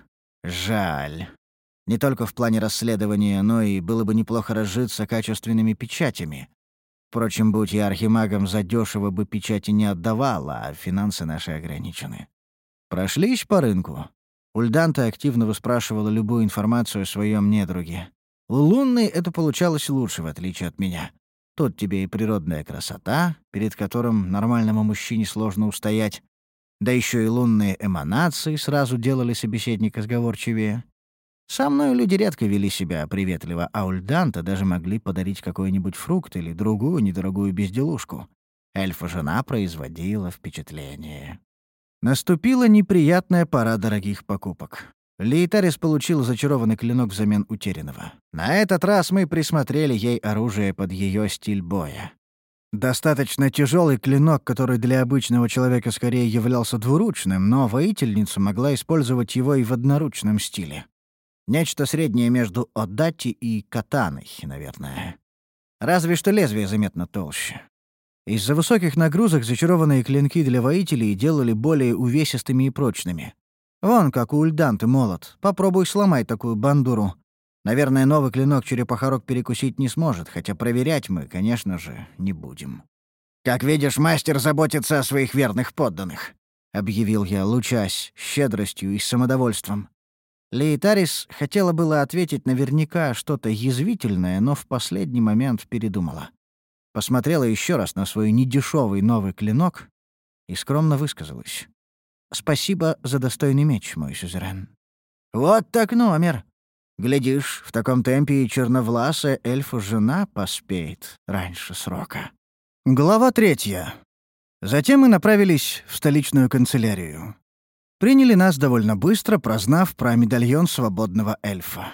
Жаль. Не только в плане расследования, но и было бы неплохо разжиться качественными печатями. Впрочем, будь я архимагом, задешево бы печати не отдавал, а финансы наши ограничены. Прошлись по рынку. Ульданта активно выспрашивала любую информацию о своем недруге. У Лунной это получалось лучше, в отличие от меня. Тут тебе и природная красота, перед которым нормальному мужчине сложно устоять, да еще и лунные эманации сразу делали собеседника сговорчивее. Со мной люди редко вели себя приветливо, а Ульданта даже могли подарить какой-нибудь фрукт или другую недорогую безделушку. Эльфа-жена производила впечатление. Наступила неприятная пора дорогих покупок. Лейтарис получил зачарованный клинок взамен утерянного. На этот раз мы присмотрели ей оружие под ее стиль боя. Достаточно тяжелый клинок, который для обычного человека скорее являлся двуручным, но воительница могла использовать его и в одноручном стиле. Нечто среднее между Одати и катаной, наверное. Разве что лезвие заметно толще. Из-за высоких нагрузок зачарованные клинки для воителей делали более увесистыми и прочными. Вон как у Ульданты молот. Попробуй сломай такую бандуру. Наверное, новый клинок черепахорок перекусить не сможет, хотя проверять мы, конечно же, не будем. «Как видишь, мастер заботится о своих верных подданных», — объявил я, лучась щедростью и самодовольством. Лейтарис хотела было ответить наверняка что-то язвительное, но в последний момент передумала. Посмотрела еще раз на свой недешевый новый клинок и скромно высказалась. «Спасибо за достойный меч, мой сюзерен». «Вот так номер. Глядишь, в таком темпе и черновласая эльфа-жена поспеет раньше срока». Глава третья. Затем мы направились в столичную канцелярию. Приняли нас довольно быстро, прознав про медальон свободного эльфа.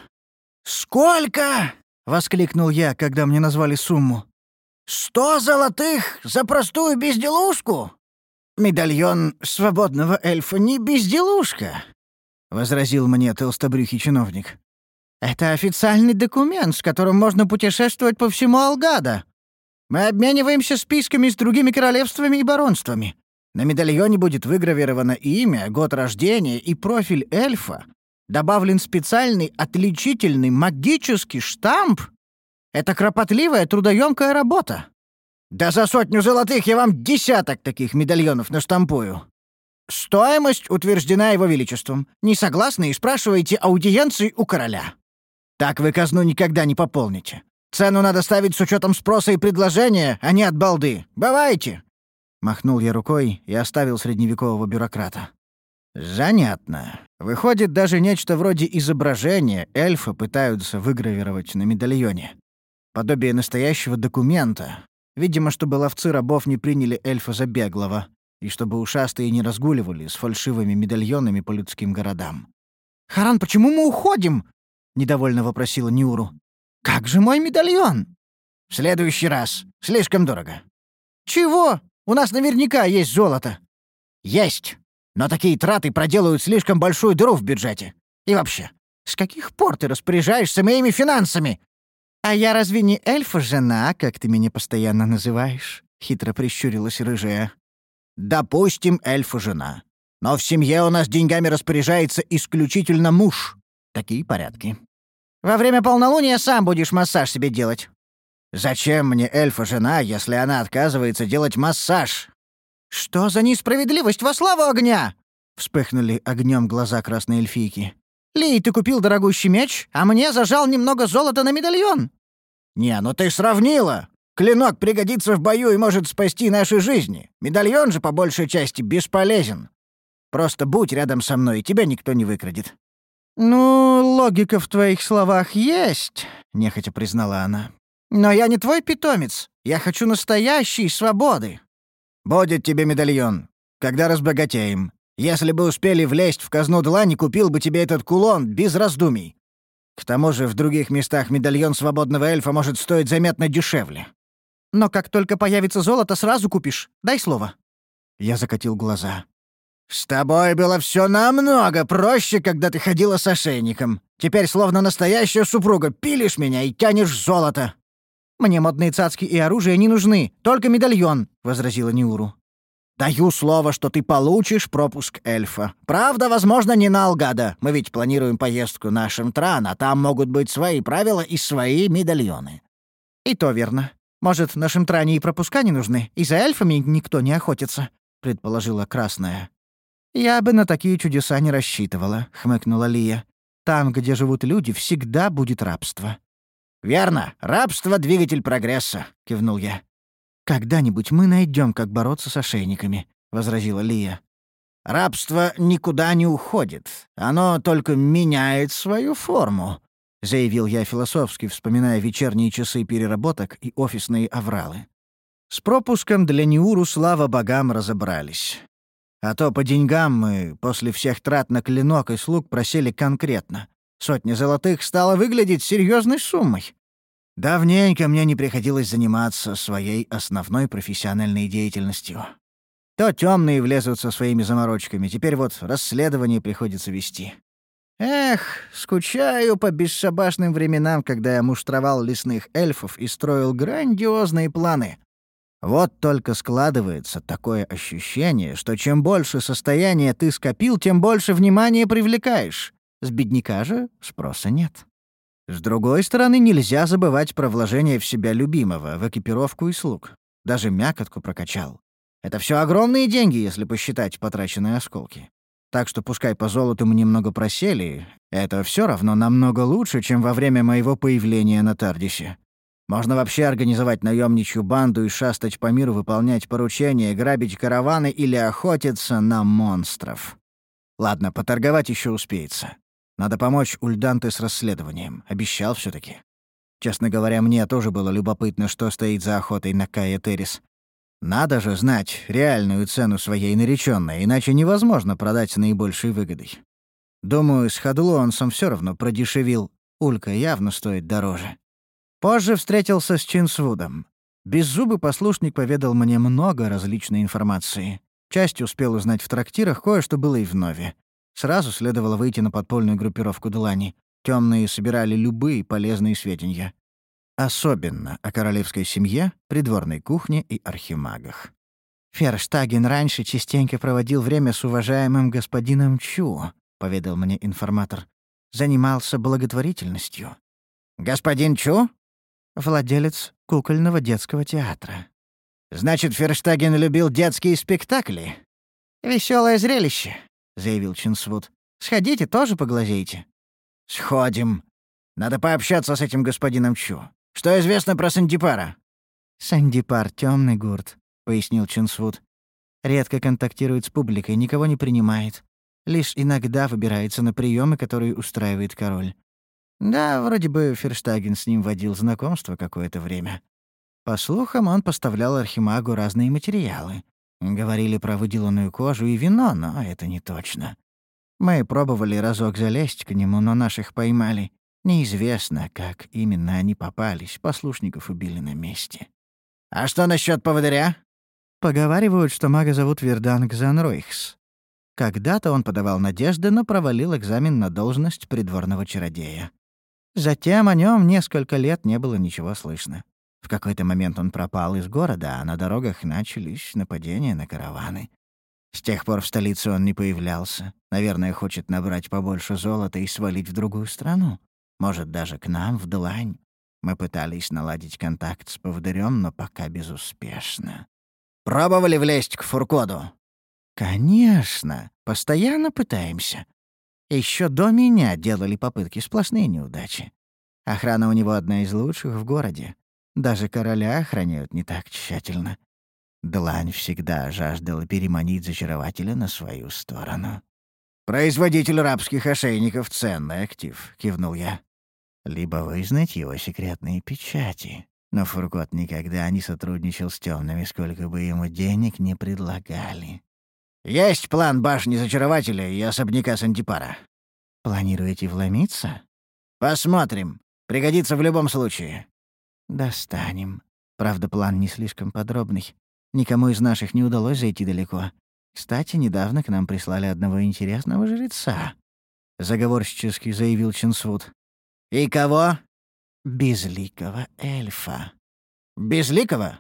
«Сколько?» — воскликнул я, когда мне назвали сумму. «Сто золотых за простую безделушку?» «Медальон свободного эльфа не безделушка», — возразил мне толстобрюхий чиновник. «Это официальный документ, с которым можно путешествовать по всему Алгада. Мы обмениваемся списками с другими королевствами и баронствами. На медальоне будет выгравировано имя, год рождения и профиль эльфа. Добавлен специальный отличительный магический штамп. Это кропотливая, трудоемкая работа. Да за сотню золотых я вам десяток таких медальонов наштампую. Стоимость утверждена его величеством. Не согласны и спрашиваете аудиенции у короля. Так вы казну никогда не пополните. Цену надо ставить с учетом спроса и предложения, а не от балды. Бывайте!» Махнул я рукой и оставил средневекового бюрократа. «Занятно. Выходит, даже нечто вроде изображения эльфа пытаются выгравировать на медальоне. Подобие настоящего документа. Видимо, чтобы ловцы рабов не приняли эльфа за беглого, и чтобы ушастые не разгуливали с фальшивыми медальонами по людским городам». «Харан, почему мы уходим?» — недовольно вопросила Ниуру. «Как же мой медальон?» «В следующий раз. Слишком дорого». «Чего? У нас наверняка есть золото». «Есть. Но такие траты проделают слишком большую дыру в бюджете. И вообще, с каких пор ты распоряжаешься моими финансами?» «А я разве не эльфа-жена, как ты меня постоянно называешь?» — хитро прищурилась рыжая. «Допустим, эльфа-жена. Но в семье у нас деньгами распоряжается исключительно муж. Такие порядки. Во время полнолуния сам будешь массаж себе делать». «Зачем мне эльфа-жена, если она отказывается делать массаж?» «Что за несправедливость во славу огня?» — вспыхнули огнем глаза красной эльфийки. «Лей, ты купил дорогущий меч, а мне зажал немного золота на медальон». «Не, ну ты сравнила! Клинок пригодится в бою и может спасти наши жизни. Медальон же по большей части бесполезен. Просто будь рядом со мной, и тебя никто не выкрадет». «Ну, логика в твоих словах есть», — нехотя признала она. «Но я не твой питомец. Я хочу настоящей свободы». «Будет тебе медальон, когда разбогатеем. Если бы успели влезть в казну длани, купил бы тебе этот кулон без раздумий. К тому же в других местах медальон свободного эльфа может стоить заметно дешевле». «Но как только появится золото, сразу купишь. Дай слово». Я закатил глаза. «С тобой было все намного проще, когда ты ходила с ошейником. Теперь словно настоящая супруга пилишь меня и тянешь золото». «Мне модные цацки и оружие не нужны, только медальон», — возразила Ниуру. «Даю слово, что ты получишь пропуск эльфа. Правда, возможно, не на Алгада. Мы ведь планируем поездку на Шемтран, а там могут быть свои правила и свои медальоны». «И то верно. Может, на Шемтране и пропуска не нужны, и за эльфами никто не охотится», — предположила Красная. «Я бы на такие чудеса не рассчитывала», — хмыкнула Лия. «Там, где живут люди, всегда будет рабство». «Верно. Рабство — двигатель прогресса», — кивнул я. «Когда-нибудь мы найдем, как бороться с ошейниками», — возразила Лия. «Рабство никуда не уходит. Оно только меняет свою форму», — заявил я философски, вспоминая вечерние часы переработок и офисные авралы. С пропуском для Ниуру, слава богам, разобрались. А то по деньгам мы после всех трат на клинок и слуг просели конкретно. Сотня золотых стала выглядеть серьезной суммой. Давненько мне не приходилось заниматься своей основной профессиональной деятельностью. То темные влезут со своими заморочками, теперь вот расследование приходится вести. Эх, скучаю по бесшабашным временам, когда я муштровал лесных эльфов и строил грандиозные планы. Вот только складывается такое ощущение, что чем больше состояния ты скопил, тем больше внимания привлекаешь. С бедняка же спроса нет. С другой стороны, нельзя забывать про вложение в себя любимого, в экипировку и слуг. Даже мякотку прокачал. Это все огромные деньги, если посчитать потраченные осколки. Так что пускай по золоту мы немного просели, это все равно намного лучше, чем во время моего появления на Тардисе. Можно вообще организовать наемничью банду и шастать по миру, выполнять поручения, грабить караваны или охотиться на монстров. Ладно, поторговать еще успеется. Надо помочь Ульданте с расследованием. Обещал все таки. Честно говоря, мне тоже было любопытно, что стоит за охотой на Кая Террис. Надо же знать реальную цену своей нареченной, иначе невозможно продать с наибольшей выгодой. Думаю, с Хадлуонсом все равно продешевил. Улька явно стоит дороже. Позже встретился с Чинсвудом. Беззубый послушник поведал мне много различной информации. Часть успел узнать в трактирах, кое-что было и в Нове. Сразу следовало выйти на подпольную группировку Длани. Темные собирали любые полезные сведения. Особенно о королевской семье, придворной кухне и архимагах. «Ферштаген раньше частенько проводил время с уважаемым господином Чу», — поведал мне информатор. «Занимался благотворительностью». «Господин Чу?» «Владелец кукольного детского театра». «Значит, Ферштаген любил детские спектакли?» «Веселое зрелище», — заявил Чинсвуд. «Сходите, тоже поглазейте». «Сходим. Надо пообщаться с этим господином Чу. Что известно про Сандипара?» «Сандипар — темный гурт», — пояснил Чинсвуд. «Редко контактирует с публикой, никого не принимает. Лишь иногда выбирается на приемы, которые устраивает король. Да, вроде бы Ферштаген с ним водил знакомство какое-то время. По слухам, он поставлял Архимагу разные материалы. Говорили про выделанную кожу и вино, но это не точно. Мы пробовали разок залезть к нему, но наших поймали. Неизвестно, как именно они попались, послушников убили на месте». «А что насчет поводыря?» Поговаривают, что мага зовут Верданг Занройхс. Когда-то он подавал надежды, но провалил экзамен на должность придворного чародея. Затем о нем несколько лет не было ничего слышно. В какой-то момент он пропал из города, а на дорогах начались нападения на караваны. С тех пор в столице он не появлялся. Наверное, хочет набрать побольше золота и свалить в другую страну. Может, даже к нам, в Длань. Мы пытались наладить контакт с поводырем, но пока безуспешно. «Пробовали влезть к Фуркоду?» «Конечно. Постоянно пытаемся. Еще до меня делали попытки, сплошные неудачи. Охрана у него одна из лучших в городе. Даже короля охраняют не так тщательно. Длань всегда жаждала переманить зачарователя на свою сторону». «Производитель рабских ошейников — ценный актив», — кивнул я. «Либо вызнать его секретные печати. Но Фуркот никогда не сотрудничал с темными, сколько бы ему денег не предлагали». «Есть план башни Зачарователя и особняка Сантипара». «Планируете вломиться?» «Посмотрим. Пригодится в любом случае». «Достанем. Правда, план не слишком подробный. Никому из наших не удалось зайти далеко. Кстати, недавно к нам прислали одного интересного жреца», — заговорщически заявил Чинсвуд. «И кого?» «Безликого эльфа». «Безликого?»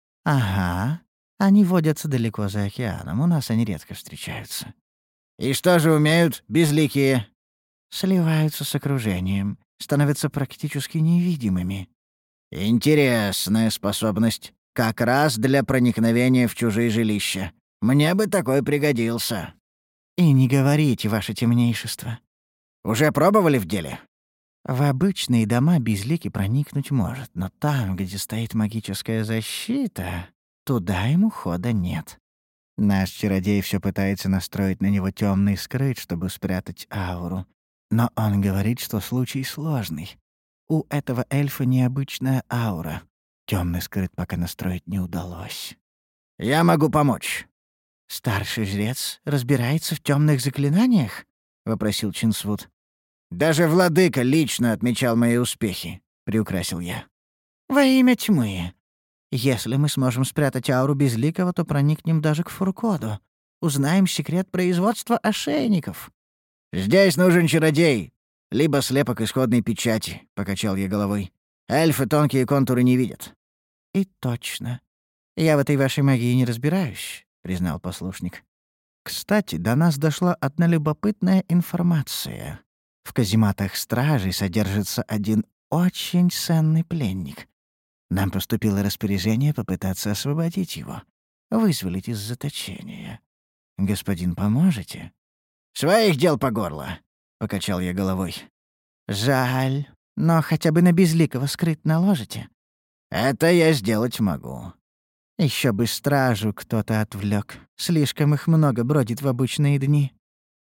«Ага. Они водятся далеко за океаном, у нас они редко встречаются». «И что же умеют безликие?» «Сливаются с окружением, становятся практически невидимыми». «Интересная способность. Как раз для проникновения в чужие жилища. Мне бы такой пригодился». «И не говорите, ваше темнейшество». «Уже пробовали в деле?» «В обычные дома безликий проникнуть может, но там, где стоит магическая защита, туда ему хода нет. Наш чародей все пытается настроить на него темный скрыт, чтобы спрятать ауру. Но он говорит, что случай сложный. У этого эльфа необычная аура. Темный скрыт пока настроить не удалось». «Я могу помочь». «Старший жрец разбирается в темных заклинаниях?» — вопросил Чинсвуд. «Даже владыка лично отмечал мои успехи», — приукрасил я. «Во имя тьмы. Если мы сможем спрятать ауру Безликого, то проникнем даже к Фуркоду. Узнаем секрет производства ошейников». «Здесь нужен чародей, либо слепок исходной печати», — покачал я головой. «Эльфы тонкие контуры не видят». «И точно. Я в этой вашей магии не разбираюсь», — признал послушник. «Кстати, до нас дошла одна любопытная информация. В казематах стражей содержится один очень ценный пленник. Нам поступило распоряжение попытаться освободить его, вызволить из заточения. Господин, поможете?» «Своих дел по горло», — покачал я головой. «Жаль, но хотя бы на Безликого скрыт наложите». «Это я сделать могу». Еще бы стражу кто-то отвлек. Слишком их много бродит в обычные дни».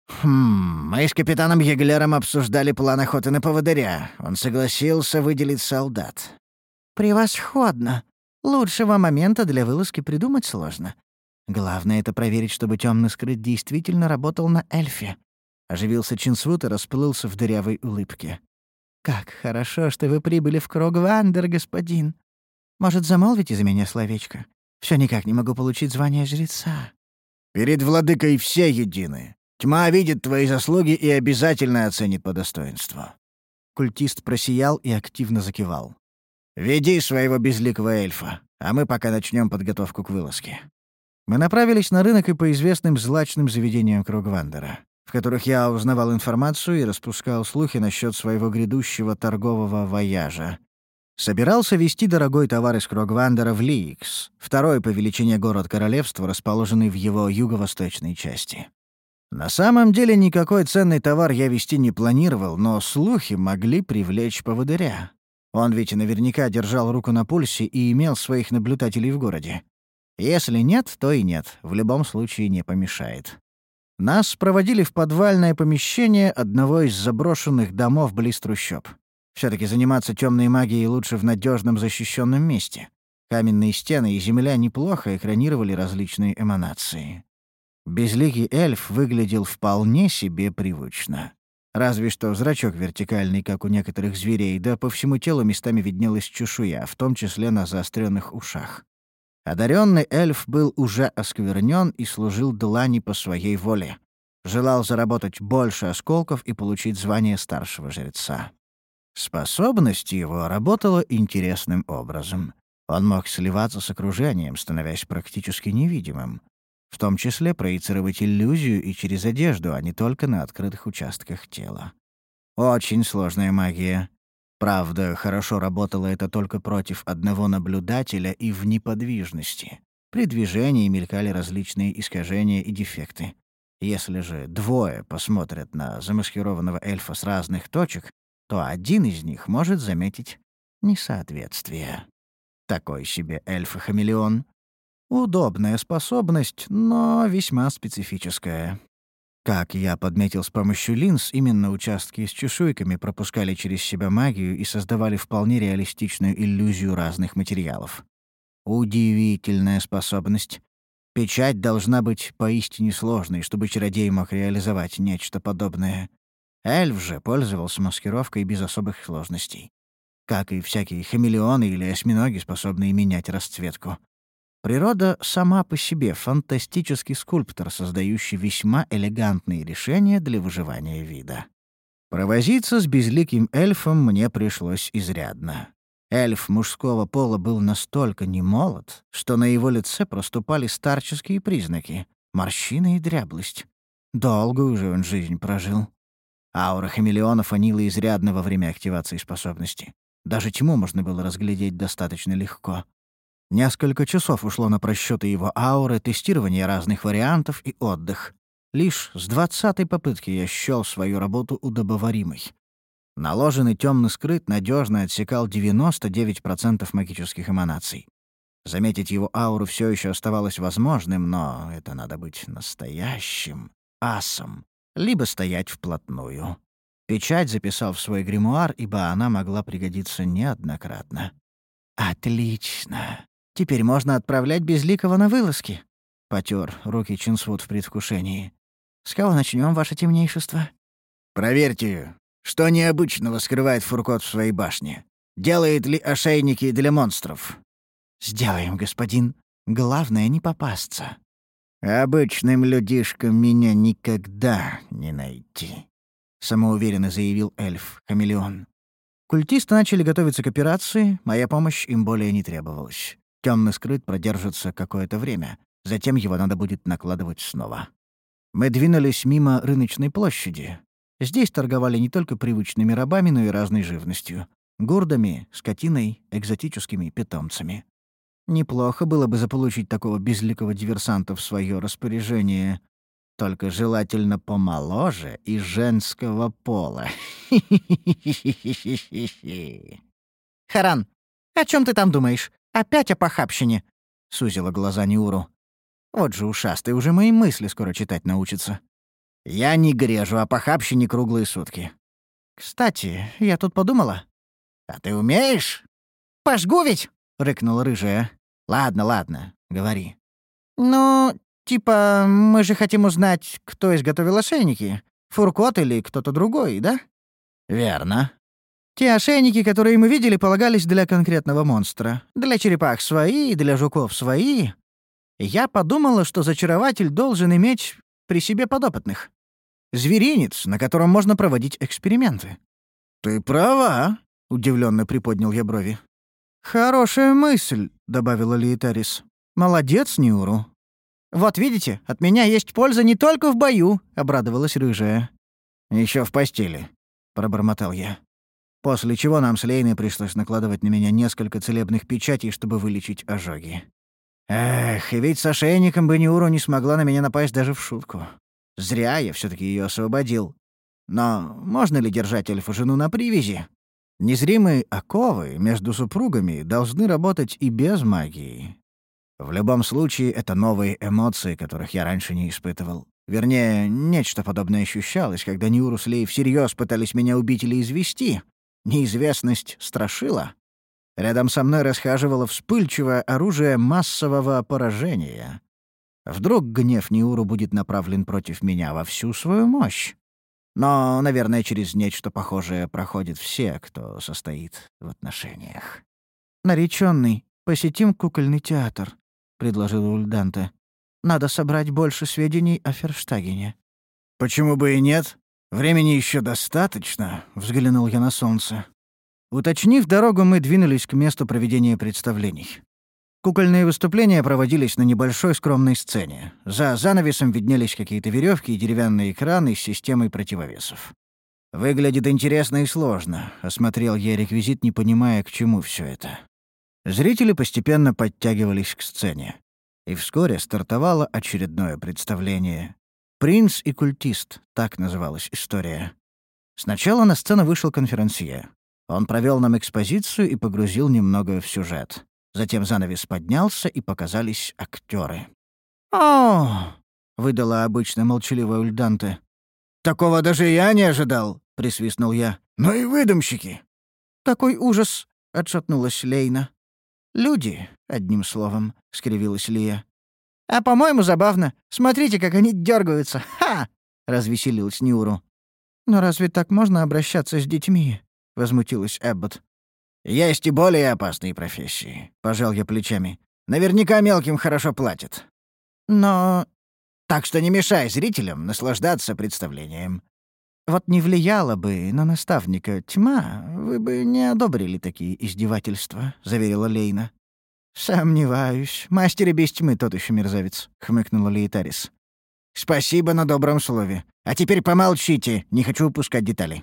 «Хм, мы с капитаном Еглером обсуждали план охоты на поводыря. Он согласился выделить солдат». «Превосходно. Лучшего момента для вылазки придумать сложно. Главное — это проверить, чтобы темный скрыт действительно работал на эльфе». Оживился Чинсвуд и расплылся в дырявой улыбке. «Как хорошо, что вы прибыли в Крогвандер, господин. Может, замолвите за меня словечко? Все никак не могу получить звание жреца». «Перед владыкой все едины. Тьма видит твои заслуги и обязательно оценит по достоинству». Культист просиял и активно закивал. «Веди своего безликого эльфа, а мы пока начнем подготовку к вылазке». Мы направились на рынок и по известным злачным заведениям Крогвандера, в которых я узнавал информацию и распускал слухи насчет своего грядущего торгового вояжа. Собирался везти дорогой товар из Крогвандера в Лиикс, второй по величине город королевства, расположенный в его юго-восточной части. На самом деле никакой ценный товар я везти не планировал, но слухи могли привлечь поводыря. Он ведь наверняка держал руку на пульсе и имел своих наблюдателей в городе. Если нет, то и нет, в любом случае не помешает. Нас проводили в подвальное помещение одного из заброшенных домов близ трущоб. Все-таки заниматься темной магией лучше в надежном защищенном месте. Каменные стены и земля неплохо экранировали различные эманации. Безликий эльф выглядел вполне себе привычно. Разве что зрачок вертикальный, как у некоторых зверей, да по всему телу местами виднелась чешуя, в том числе на заостренных ушах. Одаренный эльф был уже осквернен и служил Длани по своей воле. Желал заработать больше осколков и получить звание старшего жреца. Способность его работала интересным образом. Он мог сливаться с окружением, становясь практически невидимым. В том числе проецировать иллюзию и через одежду, а не только на открытых участках тела. Очень сложная магия. Правда, хорошо работало это только против одного наблюдателя и в неподвижности. При движении мелькали различные искажения и дефекты. Если же двое посмотрят на замаскированного эльфа с разных точек, то один из них может заметить несоответствие. Такой себе эльф-хамелеон. Удобная способность, но весьма специфическая. Как я подметил с помощью линз, именно участки с чешуйками пропускали через себя магию и создавали вполне реалистичную иллюзию разных материалов. Удивительная способность. Печать должна быть поистине сложной, чтобы чародей мог реализовать нечто подобное. Эльф же пользовался маскировкой без особых сложностей. Как и всякие хамелеоны или осьминоги, способные менять расцветку. Природа сама по себе фантастический скульптор, создающий весьма элегантные решения для выживания вида. Провозиться с безликим эльфом мне пришлось изрядно. Эльф мужского пола был настолько немолод, что на его лице проступали старческие признаки — морщины и дряблость. Долгую уже он жизнь прожил. Аура хамелеона фанила изрядно во время активации способности. Даже тьму можно было разглядеть достаточно легко. Несколько часов ушло на просчёты его ауры, тестирование разных вариантов и отдых. Лишь с двадцатой попытки я счёл свою работу удобоваримой. Наложенный тёмный скрыт надёжно отсекал девяносто девять процентов магических эманаций. Заметить его ауру всё ещё оставалось возможным, но это надо быть настоящим асом, либо стоять вплотную. Печать записал в свой гримуар, ибо она могла пригодиться неоднократно. «Отлично. Теперь можно отправлять Безликого на вылазки», — потёр руки Чинсвуд в предвкушении. «С кого начнём, ваше темнейшество?» «Проверьте, что необычного скрывает Фуркот в своей башне. Делает ли ошейники для монстров?» «Сделаем, господин. Главное — не попасться». «Обычным людишкам меня никогда не найти», — самоуверенно заявил эльф-хамелеон. Культисты начали готовиться к операции, моя помощь им более не требовалась. Тёмный скрыт продержится какое-то время, затем его надо будет накладывать снова. Мы двинулись мимо рыночной площади. Здесь торговали не только привычными рабами, но и разной живностью. Гурдами, скотиной, экзотическими питомцами. Неплохо было бы заполучить такого безликого диверсанта в своё распоряжение. Только желательно помоложе и женского пола. «Харан, о чем ты там думаешь? Опять о похабщине?» — сузила глаза Ниуру. «Вот же ушастый, уже мои мысли скоро читать научится». «Я не грежу о похабщине круглые сутки». «Кстати, я тут подумала». «А ты умеешь?» «Пожгу ведь!» — рыкнула рыжая. «Ладно, ладно, говори». «Ну, типа, мы же хотим узнать, кто изготовил ошейники. Фуркот или кто-то другой, да?» «Верно». «Те ошейники, которые мы видели, полагались для конкретного монстра. Для черепах свои, для жуков свои. Я подумала, что зачарователь должен иметь при себе подопытных. Зверинец, на котором можно проводить эксперименты». «Ты права», — удивленно приподнял я брови. «Хорошая мысль», — добавила Лиетарис. «Молодец, Ниуру». «Вот видите, от меня есть польза не только в бою», — обрадовалась рыжая. «Ещё в постели», — пробормотал я. После чего нам с Лейной пришлось накладывать на меня несколько целебных печатей, чтобы вылечить ожоги. Эх, и ведь с ошейником бы Ниуру не смогла на меня напасть даже в шутку. Зря я всё-таки её освободил. Но можно ли держать эльфа-жену на привязи? Незримые оковы между супругами должны работать и без магии. В любом случае, это новые эмоции, которых я раньше не испытывал. Вернее, нечто подобное ощущалось, когда Ниуру с Лей всерьез пытались меня убить или извести. Неизвестность страшила. Рядом со мной расхаживало вспыльчивое оружие массового поражения. Вдруг гнев Ниуру будет направлен против меня во всю свою мощь. Но, наверное, через нечто похожее проходят все, кто состоит в отношениях. «Наречённый, посетим кукольный театр», — предложил Ульданте. «Надо собрать больше сведений о Ферштагене». «Почему бы и нет? Времени еще достаточно», — взглянул я на солнце. Уточнив дорогу, мы двинулись к месту проведения представлений. Кукольные выступления проводились на небольшой скромной сцене. За занавесом виднелись какие-то веревки и деревянные экраны с системой противовесов. «Выглядит интересно и сложно», — осмотрел я реквизит, не понимая, к чему все это. Зрители постепенно подтягивались к сцене. И вскоре стартовало очередное представление. «Принц и культист» — так называлась история. Сначала на сцену вышел конферансье. Он провел нам экспозицию и погрузил немного в сюжет. Затем занавес поднялся, и показались актеры. «О!» — выдала обычно молчаливая Ульданте. «Такого даже я не ожидал», — присвистнул я. «Ну и выдумщики». «Какой ужас!» — отшатнулась Лейна. «Люди, одним словом», — скривилась Лия. «А, по-моему, забавно. Смотрите, как они дергаются. Ха!» — развеселилась Нюру. «Но разве так можно обращаться с детьми?» — возмутилась Эббот. «Есть и более опасные профессии», — пожал я плечами. «Наверняка мелким хорошо платят». «Но...» «Так что не мешай зрителям наслаждаться представлением». «Вот не влияла бы на наставника тьма, вы бы не одобрили такие издевательства», — заверила Лейна. «Сомневаюсь. Мастер и без тьмы тот еще мерзавец», — хмыкнула Лейтарис. «Спасибо на добром слове. А теперь помолчите, не хочу упускать детали».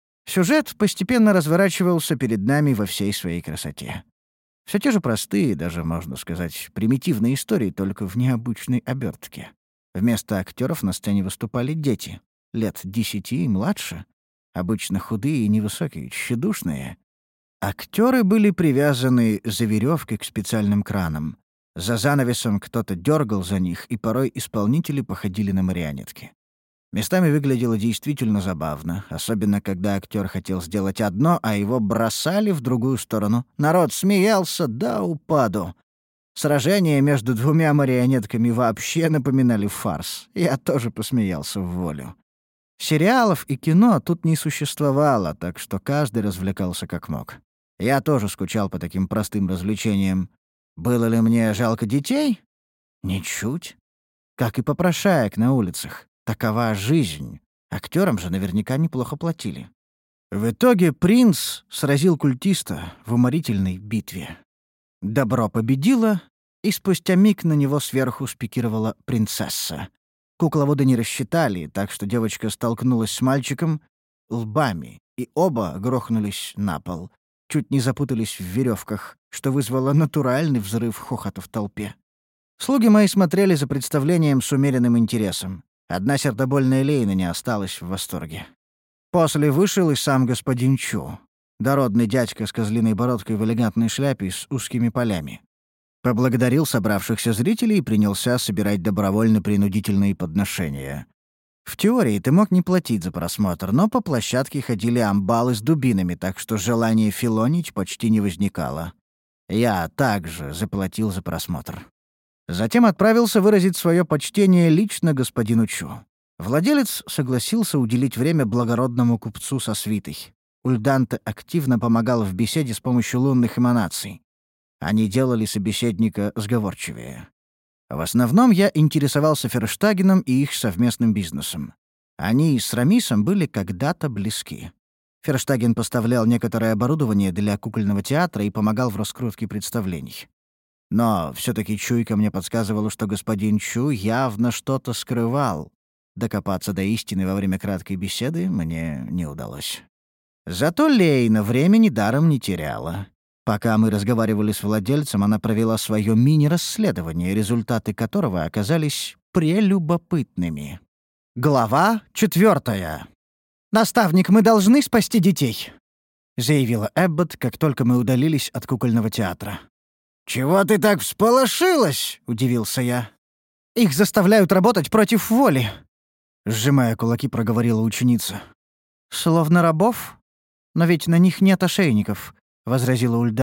Сюжет постепенно разворачивался перед нами во всей своей красоте. Все те же простые, даже, можно сказать, примитивные истории, только в необычной обертке. Вместо актеров на сцене выступали дети, лет десяти и младше, обычно худые и невысокие, тщедушные. Актеры были привязаны за веревкой к специальным кранам. За занавесом кто-то дергал за них, и порой исполнители походили на марионетки. Местами выглядело действительно забавно, особенно когда актер хотел сделать одно, а его бросали в другую сторону. Народ смеялся до упаду. Сражения между двумя марионетками вообще напоминали фарс. Я тоже посмеялся в волю. Сериалов и кино тут не существовало, так что каждый развлекался как мог. Я тоже скучал по таким простым развлечениям. Было ли мне жалко детей? Ничуть. Как и попрошаек на улицах. Такова жизнь. Актерам же наверняка неплохо платили. В итоге принц сразил культиста в уморительной битве. Добро победило, и спустя миг на него сверху спикировала принцесса. Кукловоды не рассчитали, так что девочка столкнулась с мальчиком лбами, и оба грохнулись на пол. Чуть не запутались в веревках, что вызвало натуральный взрыв хохота в толпе. Слуги мои смотрели за представлением с умеренным интересом. Одна сердобольная Лейна не осталась в восторге. После вышел и сам господин Чу, дородный дядька с козлиной бородкой в элегантной шляпе с узкими полями. Поблагодарил собравшихся зрителей и принялся собирать добровольно-принудительные подношения. В теории ты мог не платить за просмотр, но по площадке ходили амбалы с дубинами, так что желание филонить почти не возникало. Я также заплатил за просмотр. Затем отправился выразить свое почтение лично господину Чу. Владелец согласился уделить время благородному купцу со свитой. Ульданте активно помогал в беседе с помощью лунных эманаций. Они делали собеседника сговорчивее. В основном я интересовался Ферштагеном и их совместным бизнесом. Они с Рамисом были когда-то близки. Ферштаген поставлял некоторое оборудование для кукольного театра и помогал в раскрутке представлений. Но все-таки чуйка мне подсказывала, что господин Чу явно что-то скрывал. Докопаться до истины во время краткой беседы мне не удалось. Зато Лейна времени даром не теряла. Пока мы разговаривали с владельцем, она провела свое мини-расследование, результаты которого оказались прелюбопытными. Глава четвертая. «Наставник, мы должны спасти детей!» — заявила Эббот, как только мы удалились от кукольного театра. «Чего ты так всполошилась?» — удивился я. «Их заставляют работать против воли», — сжимая кулаки, проговорила ученица. «Словно рабов? Но ведь на них нет ошейников», — возразила Ульда.